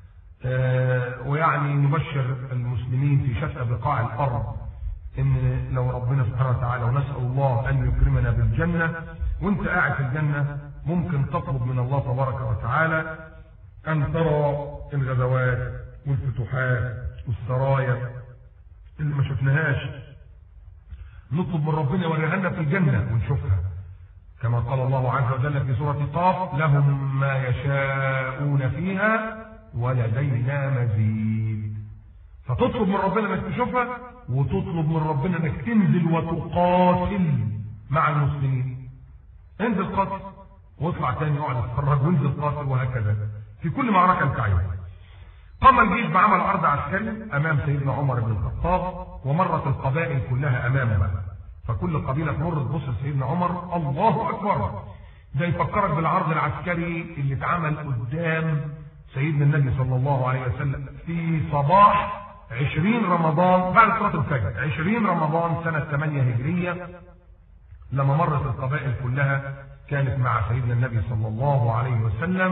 ويعني نبشر المسلمين في شتى بقاع الأرض إن لو ربنا سبحانه وتعالى، ونسأل الله أن يكرمنا بالجنة، وأنت قاعد في الجنة ممكن تطلب من الله تبارك وتعالى أن ترى الغزوات والفتوحات والسرايا اللي ما شفناهاش، نطلب من ربنا يوريها لنا في الجنة ونشوفها، كما قال الله عز وجل في سورة قاف: لهم ما يشاءون فيها ولدينا مزيد. فتطلب من ربنا انك تشوفها، وتطلب من ربنا انك تنزل وتقاتل مع المسلمين. انزل قاتل واطلع تاني اقعد اتفرج وانزل قاتل، وهكذا في كل معركة انت عايزها. قام الجيش بعمل عرض عسكري امام سيدنا عمر بن الخطاب، ومرت القبائل كلها امامه، فكل قبيله تمر تبص لسيدنا عمر، الله اكبر. ده يفكرك بالعرض العسكري اللي اتعمل قدام سيدنا النبي صلى الله عليه وسلم في صباح 20 رمضان بعد صلاه الفجر، 20 رمضان سنه 8 هجريه، لما مرت القبائل كلها كانت مع سيدنا النبي صلى الله عليه وسلم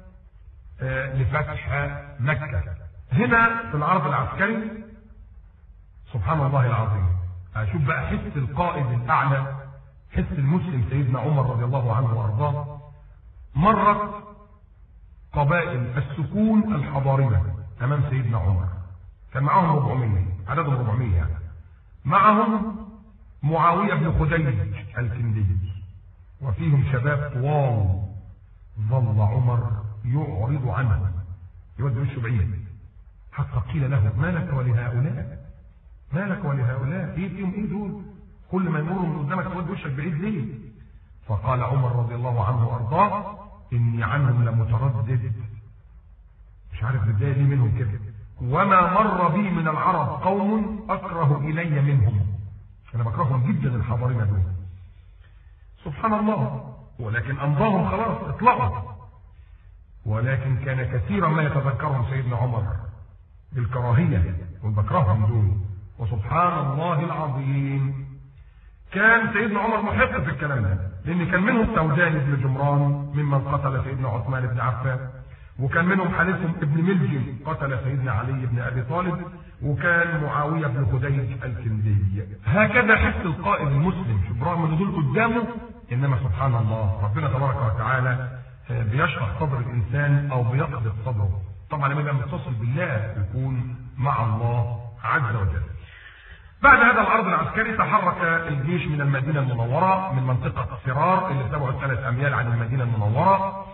لفتح مكة. هنا في العرض العسكري سبحان الله العظيم، أشوف بقى حس القائد الأعلى، حس المسلم سيدنا عمر رضي الله عنه وأرضاه. مرت قبائل السكون الحضارية أمام سيدنا عمر، كان معهم 400، عددهم 400 يعني. معهم معاوية بن خديج الكندي، وفيهم شباب طوال، ظل عمر يعرض عنه، يودي وشه بعيد، حتى قيل له ما لك ولهؤلاء، ما لك ولهؤلاء، فيهم ايه دول؟ كل ما يمروا من قدامك تودي وشك بعيد ليه؟ فقال عمر رضي الله عنه وارضاه اني عنهم لمتردد، مش عارف ازاي ليه منهم كده، وما مر بي من العرب قوم اكره الي منهم، انا بكرههم جدا الحضارين دول سبحان الله، ولكن امضاهم خلاص اطلقوا. ولكن كان كثيرا ما يتذكرهم سيدنا عمر بالكراهيه والبكرههم دول. وسبحان الله العظيم كان سيدنا عمر محق في الكلام ده، لان كان منهم سودان بن جمران ممن قتل سيدنا عثمان بن عفان، وكان منهم حارث بن ملجم قتل سيدنا علي بن ابي طالب، وكان معاويه بن خديج الكندي. هكذا حس القائد المسلم، برغم ان دول قدامه، انما سبحان الله ربنا تبارك وتعالى بيشرح صدر الانسان او بيقبض صدره. طبعا لما يبقى متصل بالله يكون مع الله عز وجل. بعد هذا العرض العسكري تحرك الجيش من المدينه المنوره، من منطقه فرار اللي تبعد 3 أميال عن المدينه المنوره.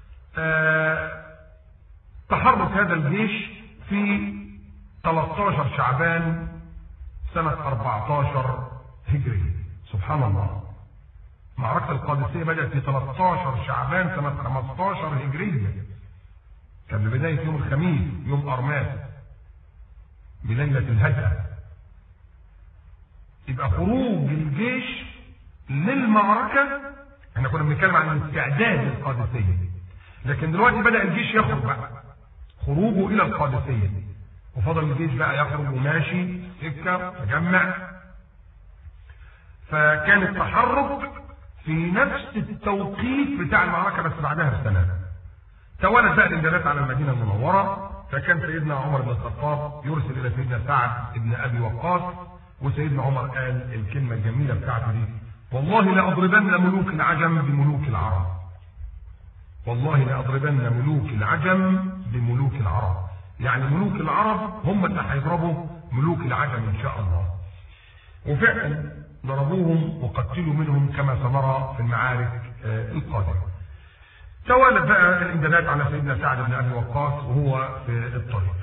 تحرك هذا الجيش في 13 شعبان سنه 14 هجري. سبحان الله، معركة القادسية بدأت في 13 شعبان سنة 15 هجرية، كان ببداية يوم الخميس، يوم أرماس، بليلة الهجرة. يبقى خروج الجيش للمعركة، احنا كنا بنتكلم عن الاستعداد للقادسية، لكن دلوقتي بدأ الجيش يخرج بقى، خروجه إلى القادسية، وفضل الجيش بقى يخرج وماشي سكة تجمع. فكان التحرك في نفس التوقيت بتاع المعركة بس بعدها بسنة. توالت بقى الانجازات على المدينة المنورة، فكان سيدنا عمر بن الخطاب يرسل إلى سيدنا سعد بن أبي وقاص، وسيدنا عمر قال الكلمة الجميلة بتاعته دي: والله لأضربن ملوك العجم بملوك العرب، والله لأضربن ملوك العجم بملوك العرب، يعني ملوك العرب هم اللي هيضربوا ملوك العجم إن شاء الله. وفعلا ضربوهم وقتلوا منهم كما سنرى في المعارك القادمة. توالت بقى الامدادات على سيدنا سعد بن ابي وقاص وهو في الطريق.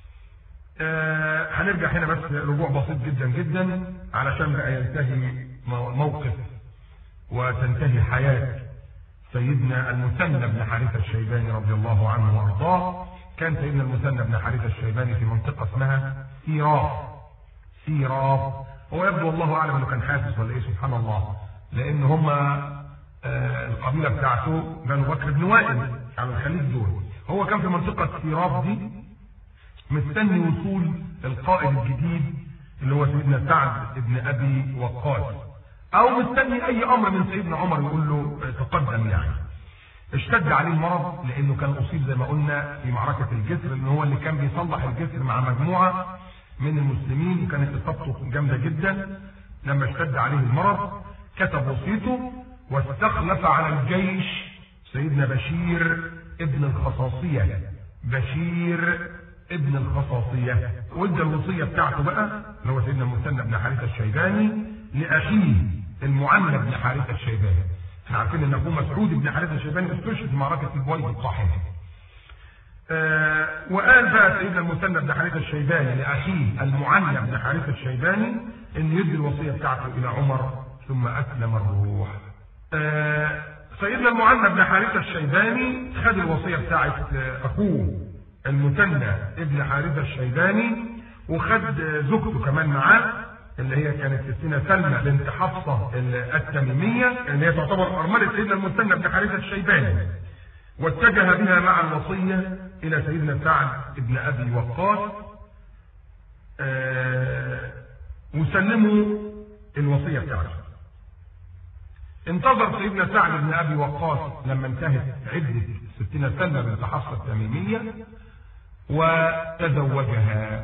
هنرجع هنا بس رجوع بسيط جدا جدا علشان بقى ينتهي موقف وتنتهي حياة سيدنا المثنى بن حارثة الشيباني رضي الله عنه وارضاه. كان سيدنا المثنى بن حارثة الشيباني في منطقة اسمها سيراف. هو يبدو والله اعلم انه كان حاسس ولا ايه، سبحان الله، لان هم القبيله بتاعته بنو بكر بن وائل على الخليج دول. هو كان في منطقه سيراف دي مستني وصول القائد الجديد اللي هو سيدنا سعد بن ابي وقاص، او مستني اي امر من سيدنا عمر يقول له تقدم يعني. اشتد عليه المرض لانه كان اصيب زي ما قلنا في معركه الجسر، لان هو اللي كان بيصلح الجسر مع مجموعه من المسلمين، وكانت اصابته جامده جدا. لما اشتد عليه المرض كتب وصيته واستخلف على الجيش سيدنا بشير ابن الخصاصيه، وادى الوصيه بتاعته بقى اللي هو سيدنا المثنى بن حارثة الشيباني لاخيه المعنى بن حارثة الشيباني. احنا عارفين ان ابوه مسعود بن حارثة الشيباني استشهد في معركه البويض الطاحنه. وقال بقى سيدنا المثنى بن حارثة الشيباني لاخيه المعنى بن حارثة الشيباني ان يدي الوصيه بتاعته الى عمر، ثم اسلم الروح. سيدنا المعنى بن حارثة الشيباني خد الوصيه بتاعت اخوه المثنى ابن حارثة الشيباني، وخد زوجته كمان معاه اللي هي كانت ستنا سلمى بنت حفصة التميمية اللي هي تعتبر أرملة سيدنا المثنى بن حارثة الشيباني، واتجه بها مع الوصية إلى سيدنا سعد بن أبي وقاص وسلموا الوصية بتاعته. انتظر سيدنا سعد بن أبي وقاص لما انتهت عدة ستنا سلمى بنت حفصة التميمية وتزوجها،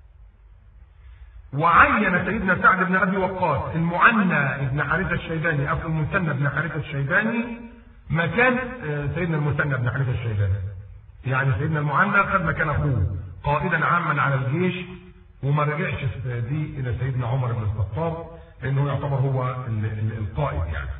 وعين سيدنا سعد بن أبي وقاص المعنى بن حارثة الشيباني أخو المثنى بن حارثة الشيباني مكان سيدنا المثنى بن حارثة الشيباني. يعني سيدنا المعنى خد مكان أخوه قائدا عاما على الجيش، وما رجعش دي إلى سيدنا عمر بن الخطاب لأنه يعتبر هو القائد يعني.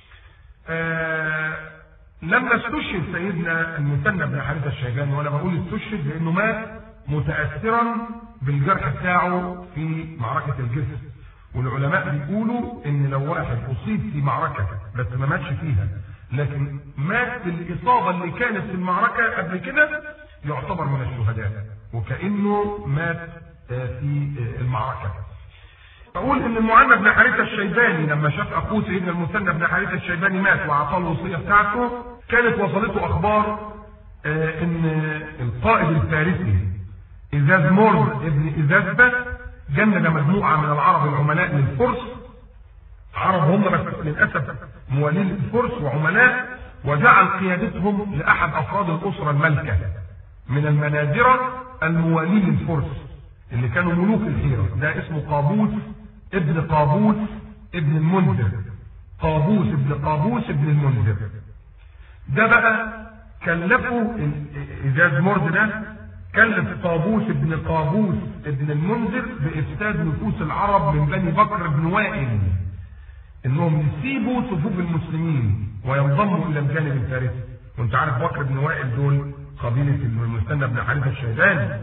لما استشهد سيدنا المثنى بن حارثة الشيباني، وأنا بقول استشهد لأنه مات متأثرا بالجرح بتاعه في معركة الجسر، والعلماء بيقولوا ان لو واحد اصيب في معركة بس ما ماتش فيها لكن مات بالإصابة اللي كانت في المعركة قبل كده يعتبر من الشهداء وكأنه مات في المعركة. أقول إن المعنى بن حارثة الشيباني لما شاف أخوه سيدنا المثنى بن حارثة الشيباني مات وأعطاه الوصية بتاعته، كانت وصلته أخبار إن القائد الفارسي إزاز مورد ابن إزازبة جند مجموعة من العرب العملاء للفرس، عرب هم بس للأسف موالين الفرس وعملاء، وجعل قيادتهم لأحد أفراد الأسرة الملكة من المنازرة الموالين للفرس اللي كانوا ملوك الحيرة. ده اسمه قابوس ابن قابوس ابن المنذر، قابوس ابن قابوس ابن المنذر. ده بقى كلفوا إزاز مورد ده كلف قابوس ابن قابوس ابن المنذر بإفساد نفوس العرب من بني بكر بن وائل، انهم يسيبوا صفوف المسلمين وينضموا الى الجانب الفارسي. وانت عارف بكر بن وائل دول قبيله المثنى بن حارثة الشيباني.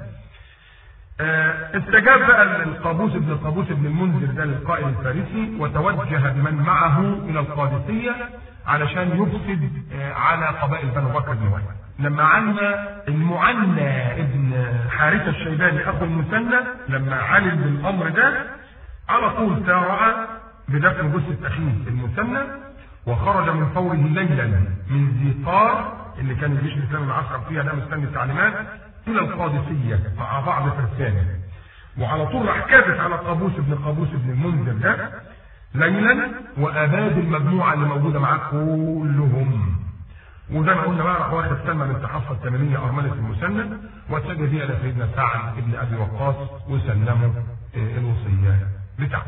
استجاب بقى القابوس ابن قابوس ابن المنذر ده للقائد الفارسي، وتوجه بمن معه الى القادسيه علشان يفسد على قبائل بنو بكر بن وائل. لما عنا المعنى ابن حارثة الشيباني اخو المثنى لما علم بالامر ده على طول سارع بدفن جثة اخيه المثنى، وخرج من فوره ليلا من زيقار اللي كان الجيش الاسلامي العسكر فيها ده مستني التعليمات الى القادسيه مع بعض فرسانه، وعلى طول راح كابس على قابوس ابن المنذر ده ليلا واباد المجموعه اللي موجوده معاه كلهم. وزي ما قلنا بقى راح واخد سلمى بنت حفصة التميمية أرملة المثنى واتجه بيها إلى سيدنا سعد بن أبي وقاص وسلمه الوصية بتاعته.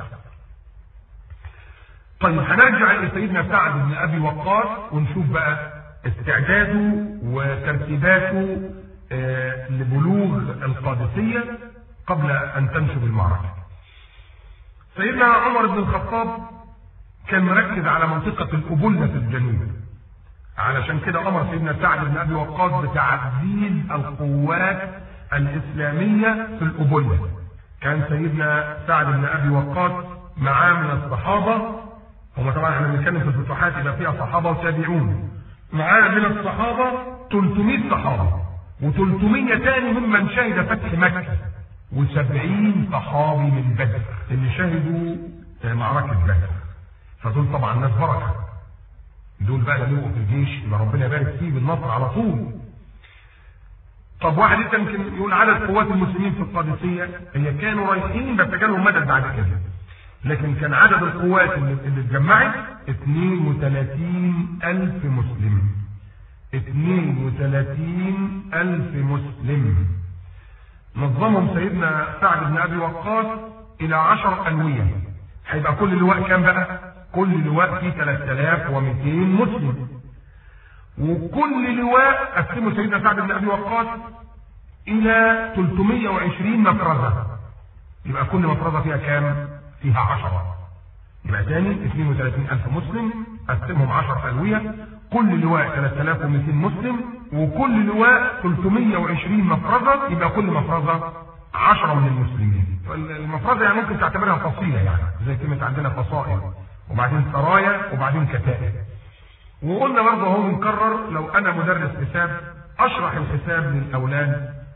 طيب هنرجع إلى سيدنا سعد بن أبي وقاص ونشوف بقى استعداده وترتيباته لبلوغ القادسية قبل أن تنشب المعركة. سيدنا عمر بن الخطاب كان مركز على منطقة الأبلة في الجنوب، علشان كده أمر سيدنا سعد بن أبي وقاص بتعزيز القوات الإسلامية في الأبلة. كان سيدنا سعد بن أبي وقاص معاه من الصحابة، هم طبعا احنا بنتكلم في الفتوحات يبقى فيها صحابة وتابعون، معاه من الصحابة 300 صحابة و300 تاني ممن شهد فتح مكة و70 صحابي من بدر اللي شهدوا معركة بدر. فدول طبعا ناس بركة، دول بقى اللي في الجيش يبقى ربنا يبارك فيه بالنصر على طول. طب واحد انت يمكن يقول عدد قوات المسلمين في القادسية، هي كانوا رايحين بس جالهم مدد بعد كده، لكن كان عدد القوات اللي اتجمعت 32,000 مسلم. 32,000 مسلم نظمهم سيدنا سعد بن أبي وقاص إلى 10 أنوية. هيبقى كل لواء كام بقى؟ كل لواء فيه 3200 مسلم، وكل لواء قسمه سيدنا سعد بن أبي وقاص إلى 320 مفرزة، يبقى كل مفرزة فيها كام؟ فيها 10. يبقى تاني 32,000 مسلم قسمهم 10 ألوية، كل لواء 3200 مسلم، وكل لواء 320 مفرزة، يبقى كل مفرزة 10 من المسلمين. المفرزة يعني ممكن تعتبرها فصيلة، يعني زي كلمة عندنا فصائل وبعدين سرايا وبعدين كتائب. وقلنا برضه اهو بنكرر، لو انا مدرس حساب اشرح الحساب للاولاد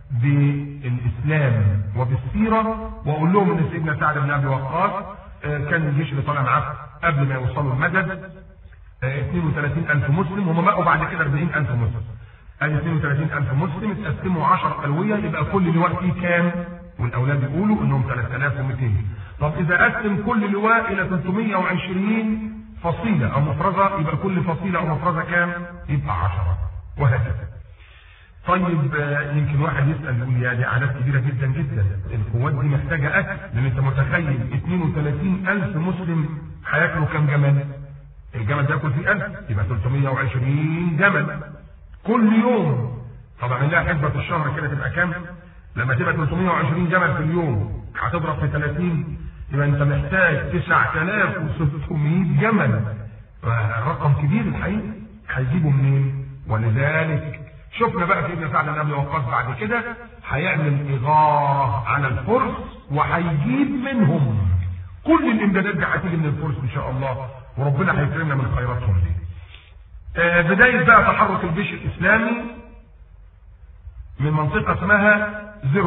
بالاسلام وبالسيره، واقول لهم ان سيدنا سعد بن ابي وقاص كان الجيش اللي طالع معاه قبل ما يوصلوا المدد 32,000 مسلم، هم بقوا بعد كده 40,000 مسلم. ادي 32,000 مسلم اتقسموا 10 ألوية، يبقى كل لواء فيه كام؟ والاولاد بيقولوا انهم 3200. طب اذا قسم كل لواء الى 320 فصيلة او مفرزة، يبقى كل فصيلة او مفرزة كام؟ يبقى 10 وهكذا. طيب يمكن واحد يسأل يقول يا دي اعداد كبيرة جدا جدا، القوات دي محتاجة اكل، لان انت متخيل 32,000 مسلم هياكلوا كام جمل؟ الجمل ده ياكل فيه 1000، يبقى 320 جمل كل يوم. طبعا لها حسبة في الشهر كده تبقى كام؟ لما تبقى 320 جمل في اليوم هتضرب في 30، يبقى انت محتاج 9,600 جمل. رقم كبير الحقيقة، هيجيبوا منين؟ ولذلك شفنا بقى سيدنا سعد بن ابي وقاص بعد كده هيعمل إغارة على الفرس، وهيجيب منهم كل الامدادات دي هتيجي من الفرس ان شاء الله، وربنا هيكرمنا من خيراتهم دي. بداية بقى تحرك الجيش الاسلامي من منطقة اسمها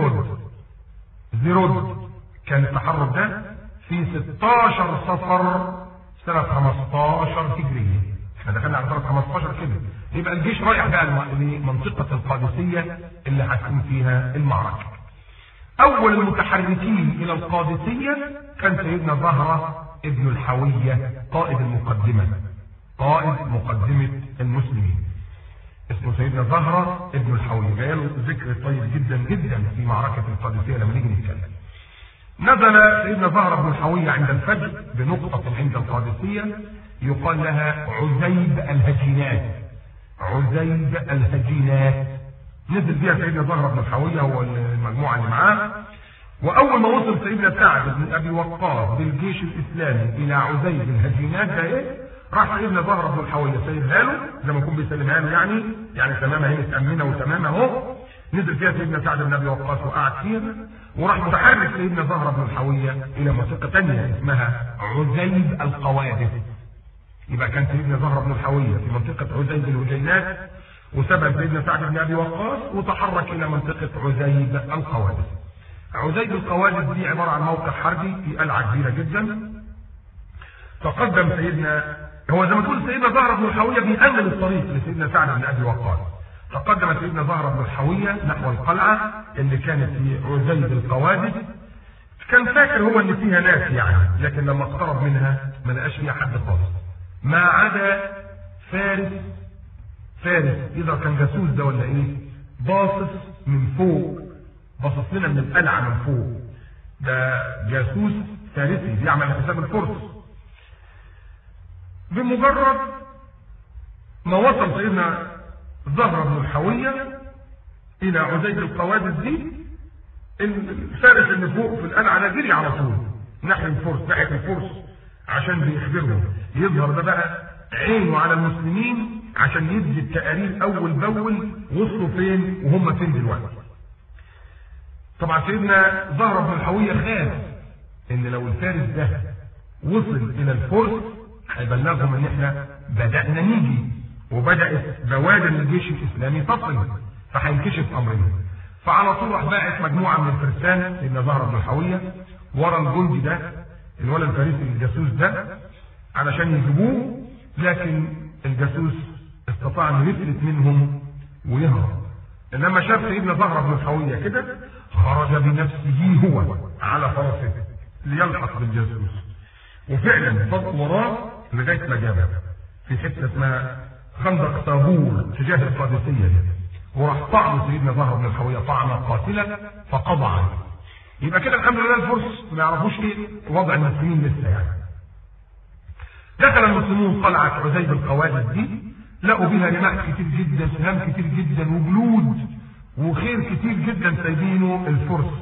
زيرود. كان التحرك ده في 16 صفر سنة 15 هجرية. احنا دخلنا على سنة 15 كده، يبقى الجيش رايح بقى لمنطقة القادسية اللي هتكون فيها المعركة. اول المتحركين الى القادسية كان سيدنا زهرة ابن الحوية، قائد مقدمة المسلمين. اسمه سيدنا زهرة ابن الحوية، جاي له ذكر طيب جدا جدا في معركة القادسية لما نيجي نتكلم. نزل سيدنا زهرة بن الحوية عند الفجر بنقطة عند القادسية يقال لها عزيب الهجينات. نزل فيها سيدنا زهرة بن الحوية والمجموعة اللي معاه. واول ما وصل سيدنا سعد بن ابي وقاص بالجيش الاسلامي الى عزيب الهجينات ده راح سيدنا زهرة بن الحوية سيبها له زي ما يكون بيسلمها له، يعني تمامها هي متأمنة وتمامها اهو. نزل فيها سيدنا سعد بن ابي وقاص وقعد فيها، وراح متحرك سيدنا زهرة بن الحوية الى منطقة ثانية اسمها عزيب القوادس. يبقى كان سيدنا زهرة بن الحوية في منطقة عزيب الهجينات، وسبق سيدنا سعد بن ابي وقاص وتحرك الى منطقة عزيب القوادس. عزيب القوادس دي عبارة عن موقع حربي في قلعة كبيرة جدا. تقدم سيدنا، هو زي ما تقول سيدنا زهرة بن الحوية بيأمن الطريق لسيدنا سعد بن ابي وقاص. تقدم سيدنا زهرة بن الحوية نحو القلعة اللي كانت في عزيب القوادس. كان فاكر هو ان فيها ناس لكن لما اقترب منها ما لقاش فيها حد خالص ما عدا فارس اذا كان جاسوس ده ولا ايه، باصص من فوق، باصص لنا من القلعة من فوق. ده جاسوس فارسي بيعمل حساب الفرس. بمجرد ما وصل سيدنا زهرة بن الحوية الى عزيب القوادس دي، الفارس اللي فوق في القلعة ده جري على طول ناحية الفرس عشان بيخبرهم. يظهر ده بقى عينه على المسلمين عشان يدي التقارير اول باول وصلوا فين وهم فين دلوقتي. طبعا سيدنا زهرة بن الحوية خاف ان لو الفارس ده وصل الى الفرس هيبلغهم ان احنا بدأنا نيجي، وبدأت بوادر الجيش الاسلامي تصل، فهينكشف امرنا. فعلى طول راح باعث مجموعة من الفرسان سيدنا زهرة بن الحوية ورا الجندي ده الولد الفارسي الجاسوس ده علشان يجيبوه، لكن الجاسوس استطاع ان يفلت منهم ويهرب. لما شاف سيدنا زهرة بن الحوية كده خرج بنفسه هو على فرسه ليلحق بالجاسوس، وفعلا فضل وراه لغايه ما جابه في حته اسمها خندق طابور تجاه القادسيه دي، وراح طعن سيدنا زهرة بن الحوية طعنه قاتله فقضى عليه. يبقى كده الحمد لله الفرس ما يعرفوش ايه وضع المسلمين لسه دخل المسلمون قلعه عزيب القوادس دي، لقوا بها رماح كتير جدا، سهام كتير جدا، وجلود وخير كتير جدا سايبينه الفرس،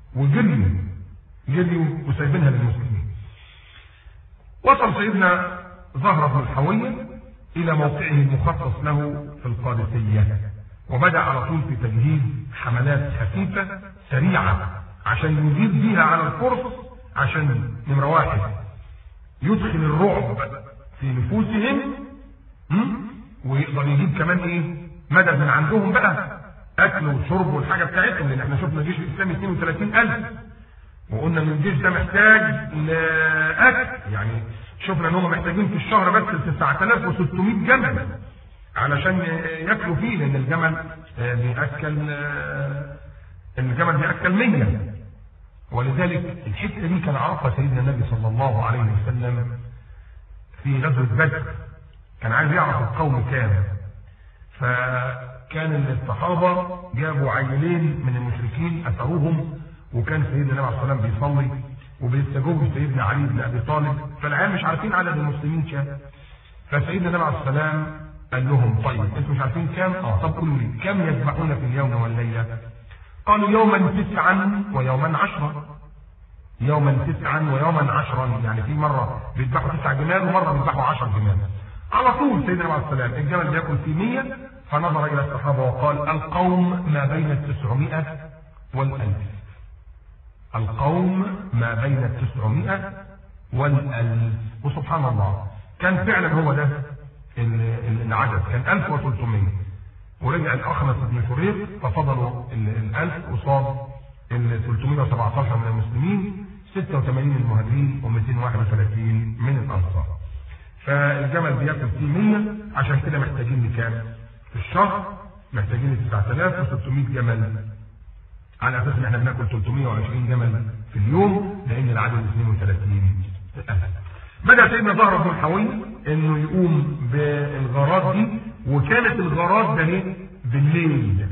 وجريوا وسايبينها للمسلمين. وصل سيدنا زهرة بن الحوية الى موقعه المخصص له في القادسية، وبدأ على طول في تجهيز حملات خفيفة سريعة عشان يجيب بيها على الفرس، عشان نمرة واحد يدخل الرعب في نفوسهم، ويقدر يجيب كمان ايه مدد من عندهم بقى اكل وشرب والحاجه بتاعتهم، لان احنا شفنا الجيش الاسلامي 32,000 وقلنا ان الجيش ده محتاج لاكل، يعني شفنا ان هم محتاجين في الشهر بس 9600 جمل علشان ياكلوا فيه، لان الجمل بياكل 100. ولذلك الحته دي كان عرفها سيدنا النبي صلى الله عليه وسلم في غزوه بدر، كان عايز يعرف القوم كام، فكان الصحابه جابوا عيلين من المشركين اثروهم، وكان سيدنا النبي عليه الصلاه والسلام بيصلي وبيستجوبوا سيدنا علي بن ابي طالب، فالعيال مش عارفين عدد المسلمين كام، فسيدنا النبي عليه الصلاه والسلام قال لهم طيب انتم مش عارفين كام؟ طب قولوا لي كم يذبحون في اليوم والليله؟ قالوا يوما 9 ويوما 10. يوما 9 ويوما 10، يعني في مره بيذبحوا 9 جمال ومره بيذبحوا 10 جمال. على طول سيدنا النبي عليه الصلاه والسلام الجمل بياكل فيه 100، فنظر الى الصحابه وقال القوم ما بين 900 وال1000. القوم ما بين 900 وال1000. وسبحان الله كان فعلا هو ده العدد، كان 1300. ورجع الأخنس بن شريق ففضلوا 1000 قصاد 317 من المسلمين، 86 من المهاجرين و231 من الأنصار. فالجمل بياكل فيه 100، عشان كده محتاجين لكام؟ في الشهر محتاجين 9600 جمل، على اساس ان احنا بناكل 320 جمل في اليوم، لان العدد 32,000. بدأ سيدنا زهرة بن الحوية انه يقوم بالغارات دي، وكانت الغارات ده بالليل.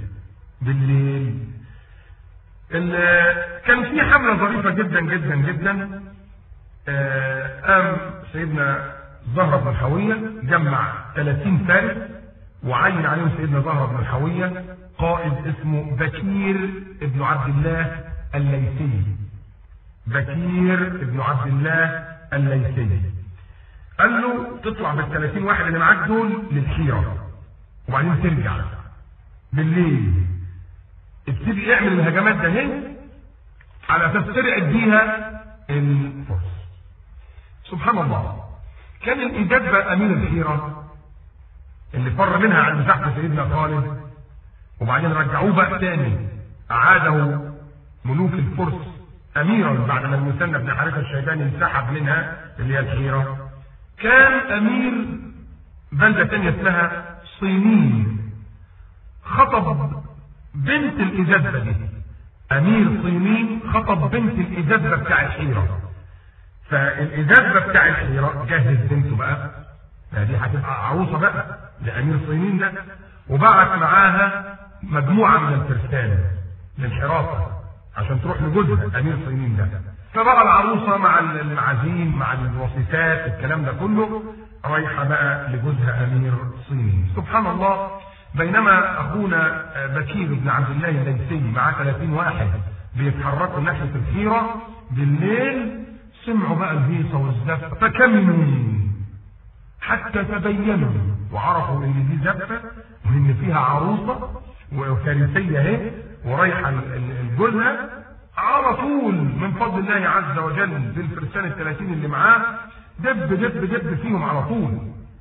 كان في حملة ظريفة جدا جدا جدا. قام سيدنا زهرة بن الحوية جمع 30 فارس، وعين عليهم سيدنا زهرة بن الحوية قائد اسمه بكير ابن عبد الله الليثي. بكير ابن عبد الله الليثي قال له تطلع بال30 واحد اللي معاك دول للحيرة، وبعدين ترجع بالليل ابتدي اعمل الهجمات ده هنا على اساس ترعب بيها الفرس. سبحان الله، كان الإيجاد بقى امير الحيرة اللي فر منها عند تحت سيدنا خالد، وبعدين رجعوه بقى تاني، اعاده ملوك الفرس اميرا بعد ما المثنى بن حارثة الشيباني انسحب منها اللي هي الحيرة. كان امير بلدة تانية اسمها صينين، خطب بنت الإزازة دي. امير صينين خطب بنت الإزازة بتاع الحيرة، فالإزازة بتاع الحيرة جهز بنته بقى، دي هتبقى عروسة بقى لأمير صينين ده، وبعت معاها مجموعة من الفرسان للحراسة عشان تروح لجوزها أمير صينين ده. فبقى العروسة مع المعازيم مع الوصيفات الكلام ده كله رايحة بقى لجوزها أمير صينين. سبحان الله، بينما أخونا بكير بن عبد الله الليثي مع 30 واحد بيتحركوا ناحية الحيرة بالليل، سمعوا بقى الهيصة والزفة فكمنوا حتى تبينوا وعرفوا ان دي زفة وان فيها عروسة وفارسية اهي ورايحة الجولها. على طول من فضل الله عز وجل بالفرسان ال30 اللي معاه دب دب دب فيهم على طول.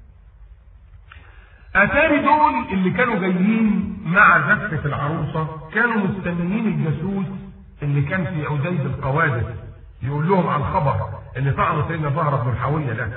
اتاري دول اللي كانوا جايين مع زفة العروسة كانوا مستنيين الجاسوس اللي كان في عزيز القوادس يقول لهم عن الخبر اللي طعنوا سيدنا زهرة بن الحوية ده.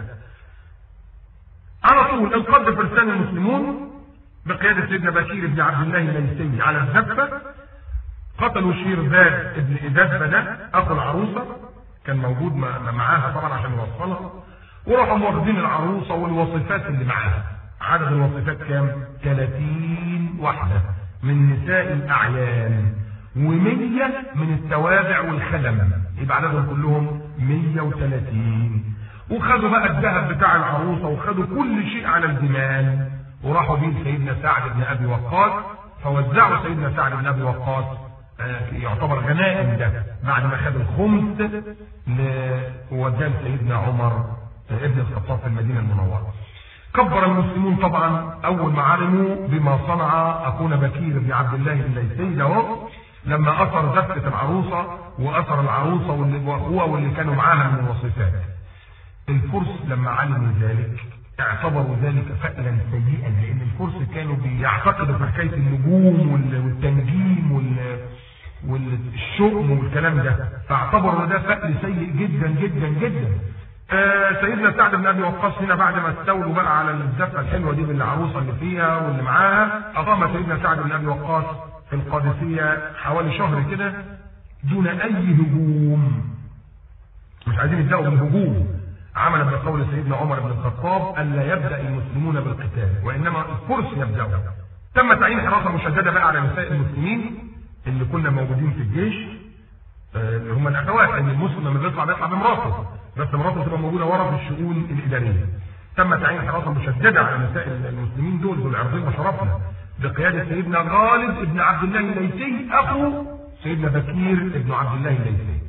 على طول انقض فرسان المسلمون بقيادة سيدنا بكير بن عبد الله الليثي على الزفة، قتلوا شيرزاد ابن إزازة ده أخو العروسة، كان موجود معاها طبعا عشان يوصلها، وراحوا واخدين العروسة والوصفات اللي معاها. عدد الوصفات كام؟ 30 واحدة من نساء الأعيان و100 من التوابع والخدم، يبقى عددهم كلهم 130. وخدوا بقى الذهب بتاع العروسة وخدوا كل شيء على الجمال، وراحوا بيه سيدنا سعد بن أبي وقاص، فوزعوا سيدنا سعد بن أبي وقاص يعتبر غنائم ده بعد ما خد الخمس ووداه سيدنا عمر ابن الخطاب في المدينة المنورة. كبر المسلمون طبعا اول ما علموا بما صنع اخونا بكير بن عبد الله الليثي ده، لما اثر زفة العروسة واثر العروسة واخوها واللي كانوا معاها من الوصفات. الفرس لما علموا ذلك اعتبروا ذلك فعلا سيئا، لان الفرس كانوا بيعتقدوا في حكايه النجوم والتنجيم والشؤم والكلام ده، فاعتبروا ده فعل سيء جدا جدا جدا. سيدنا سعد بن ابي وقاص هنا بعد ما استولوا بقى على الزفه الحلوه دي بالعروسه اللي فيها واللي معاها، اقام سيدنا سعد بن ابي وقاص في القادسيه حوالي شهر كده دون اي هجوم. مش عايزين يبداوا بالهجوم، عملا بقول سيدنا عمر بن الخطاب الا يبدا المسلمون بالقتال وانما الفرس يبداوا. تم تعيين حراسه مشدده بقى على نساء المسلمين اللي كنا موجودين في الجيش، اللي هم الاخوات، ان المسلم لما بيطلع بمراته، بس مراته تبقى موجوده ورا في الشؤون الاداريه. تم تعيين حراسه مشدده على نساء المسلمين دول عرضين وشرفنا بقياده سيدنا غالب بن عبد الله الليثي اخو سيدنا بكير بن عبد الله الليثي.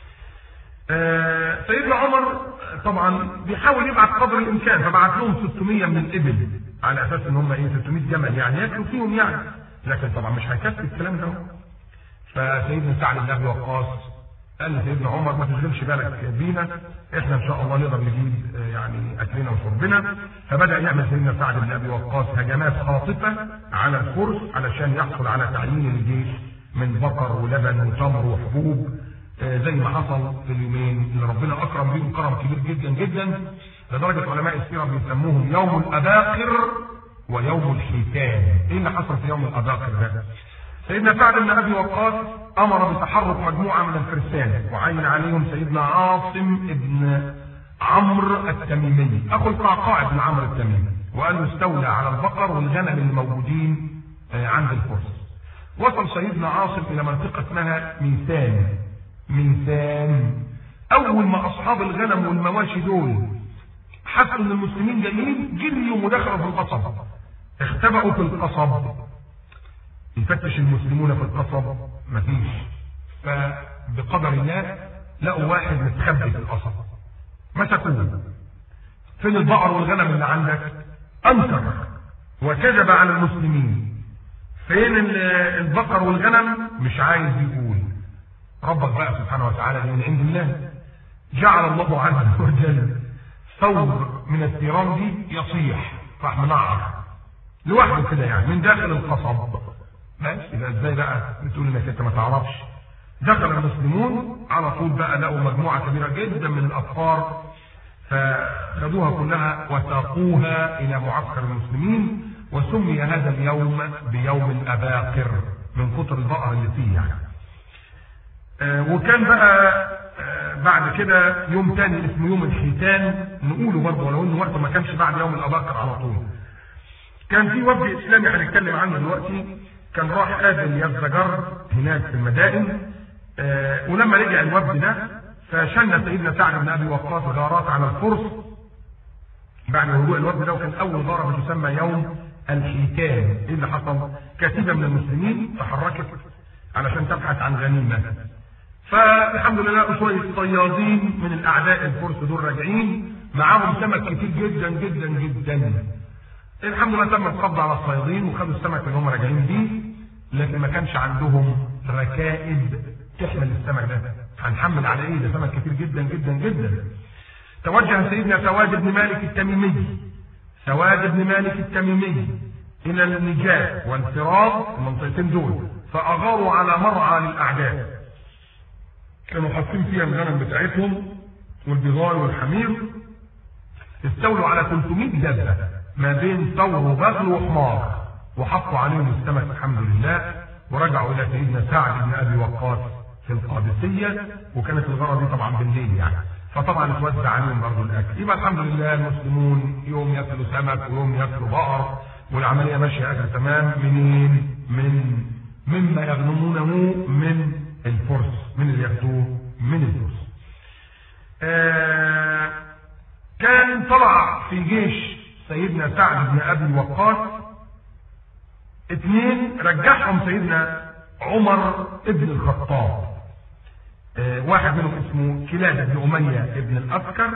سيدنا عمر طبعا بيحاول يبعث قدر الامكان، فبعت لهم 600 من الابل على اساس ان هم 600 جمل يعني ياكلوا فيهم يعني، لكن طبعا مش هيكفي الكلام ده. فسيدنا سعد بن ابي وقاص قال لسيدنا عمر ما تشغلش بالك بينا، احنا ان شاء الله نقدر نجيب يعني اكلنا وشربنا. فبدا يعمل سيدنا سعد بن ابي وقاص هجمات خاطفه على الفرس علشان يحصل على تعيين الجيش من بقر ولبن وتمر وحبوب، زي ما حصل في اليومين اللي ربنا اكرم بيهم كرم كبير جدا جدا، لدرجه علماء السيره بيسموهم يوم الاباقر ويوم الحيتان. ايه اللي حصل في يوم الاباقر ده؟ سيدنا سعد بن ابي وقاص امر بتحرك مجموعه من الفرسان وعين عليهم سيدنا عاصم بن عمرو التميمي اخو القعقاع بن عمرو التميمي، وقال له استولى على البقر والغنم الموجودين عند الفرس. وصل سيدنا عاصم الى منطقه اسمها ميسان. اول ما اصحاب الغنم والمواشي دول حسوا ان المسلمين جايين جريوا ودخلوا في القصب، اختبأوا في القصب. يفتش المسلمون في القصب مفيش، فبقدر الله لقوا واحد متخبي في القصب، مسكوه. فين البقر والغنم اللي عندك؟ انكر وكذب على المسلمين. فين البقر والغنم؟ مش عايز يقول. ربك بقى سبحانه وتعالى من عند الله جعل الله عز وجل ثور من الثيران دي يصيح، راح منعر لوحده كده يعني من داخل القصب. ماشي يبقى ازاي بقى بتقول انك انت ما تعرفش؟ دخل المسلمون على طول بقى لقوا مجموعه كبيره جدا من الاطفال، فخدوها كلها وساقوها الى معسكر المسلمين، وسمي هذا اليوم بيوم الاباقر من كتر البقر اللي فيه يعني. وكان بقى بعد كده يوم تاني اسمه يوم الحيتان، نقوله برضه ولو انه وقته ما كانش بعد يوم الاباقر على طول. كان في وفد اسلامي هنتكلم عنه دلوقتي، كان راح قابل يزدجر هناك في المدائن، ولما رجع الوفد ده فشن سيدنا سعد بن ابي وقاص غارات على الفرس بعد رجوع الوفد ده، وكان اول غاره بتسمى يوم الحيتان. ايه اللي حصل؟ كتيبه من المسلمين تحركت علشان تبحث عن غنيمه، فالحمد لله لقوا شويه صيادين من الاعداء الفرس دول راجعين معاهم سمك كتير جدا جدا جدا. الحمد لله تم القبض على الصيادين وخدوا السمك اللي هم راجعين بيه، لكن ما كانش عندهم ركائز تحمل السمك ده. هنحمل على ايه؟ ده سمك كتير جدا جدا جدا. توجه سيدنا سواد بن مالك التميمي الى النجاة والفراض المنطقتين دول، فاغاروا على مرعى للاعداء كانوا حاطين فيها الغنم بتاعتهم والبغال والحمير. استولوا على 300 دابه ما بين ثور وبغل وحمار، وحطوا عليهم السمك الحمد لله، ورجعوا الى سيدنا سعد بن ابي وقاص في القادسيه، وكانت الغاره دي طبعا بالليل يعني، فطبعا اتوزع عليهم برضه الاكل. يبقى الحمد لله المسلمون يوم ياكلوا سمك ويوم ياكلوا بقر، والعمليه ماشيه اجر تمام. منين؟ مما يغنمونه من الفرس، من اللي ياخدوه من الفرس. كان طلع في جيش سيدنا سعد بن ابي وقاص 2 رجعهم سيدنا عمر ابن الخطاب. واحد منهم اسمه كلاب بن أمية ابن الأسكر،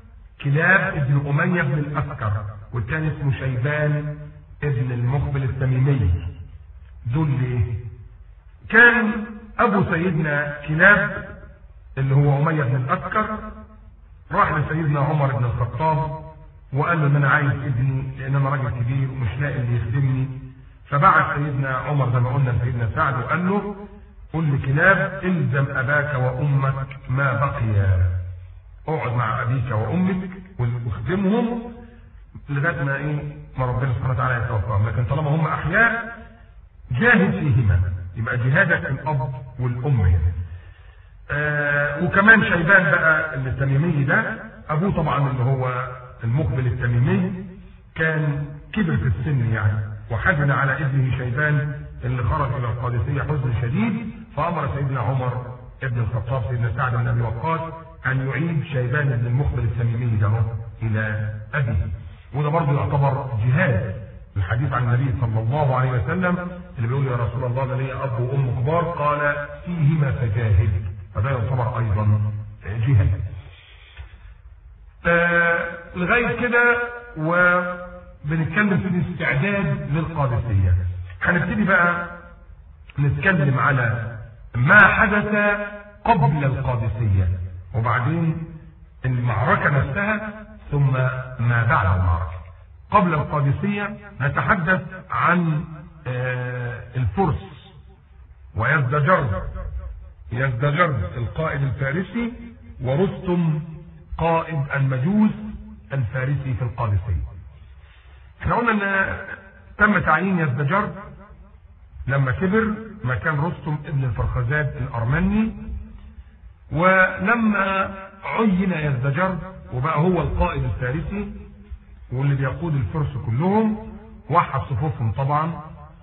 والثاني اسمه شيبان ابن المقبل التميمي. دول ليه؟ كان أبو سيدنا كلاب اللي هو أمية بن الأسكر راح لسيدنا عمر بن الخطاب وقال له ان انا عايز ابني لان انا راجل كبير ومش لاقي اللي يخدمني. فبعت سيدنا عمر زي ما قلنا لسيدنا سعد وقال له قل لكلاب الزم اباك وامك ما بقيا، اقعد مع ابيك وامك واخدمهم لغايه ما ربنا سبحانه وتعالى يتوفاهم، لكن طالما هم احياء جاهد فيهما، يبقى جهادك الاب والام هنا. وكمان شيبان بقى التميمي ده ابوه طبعا اللي هو المقبل التميمي كان كبر في السن يعني، وحزن على ابنه شيبان اللي خرج الى القادسيه حزن شديد، فامر سيدنا عمر ابن الخطاب سيدنا سعد بن ابي وقاص ان يعيد شيبان بن المقبل التميمي ده الى ابيه. وده برضه يعتبر جهاد. الحديث عن النبي صلى الله عليه وسلم اللي بيقول يا رسول الله ده ليا اب وام كبار، قال فيهما فجاهد، فده يعتبر ايضا جهاد. لغايه كده وبنتكلم في الاستعداد للقادسيه. هنبتدي بقى نتكلم على ما حدث قبل القادسيه، وبعدين المعركه نفسها، ثم ما بعد المعركه. قبل القادسيه نتحدث عن الفرس ويزدجرد القائد الفارسي، ورستم قائد المجوس الفارسي في القادسيه. احنا قلنا ان تم تعيين يزدجرد لما كبر مكان رستم ابن الفرخزاد الارمني، ولما عين يزدجرد وبقى هو القائد الفارسي واللي بيقود الفرس كلهم، وحد صفوفهم طبعا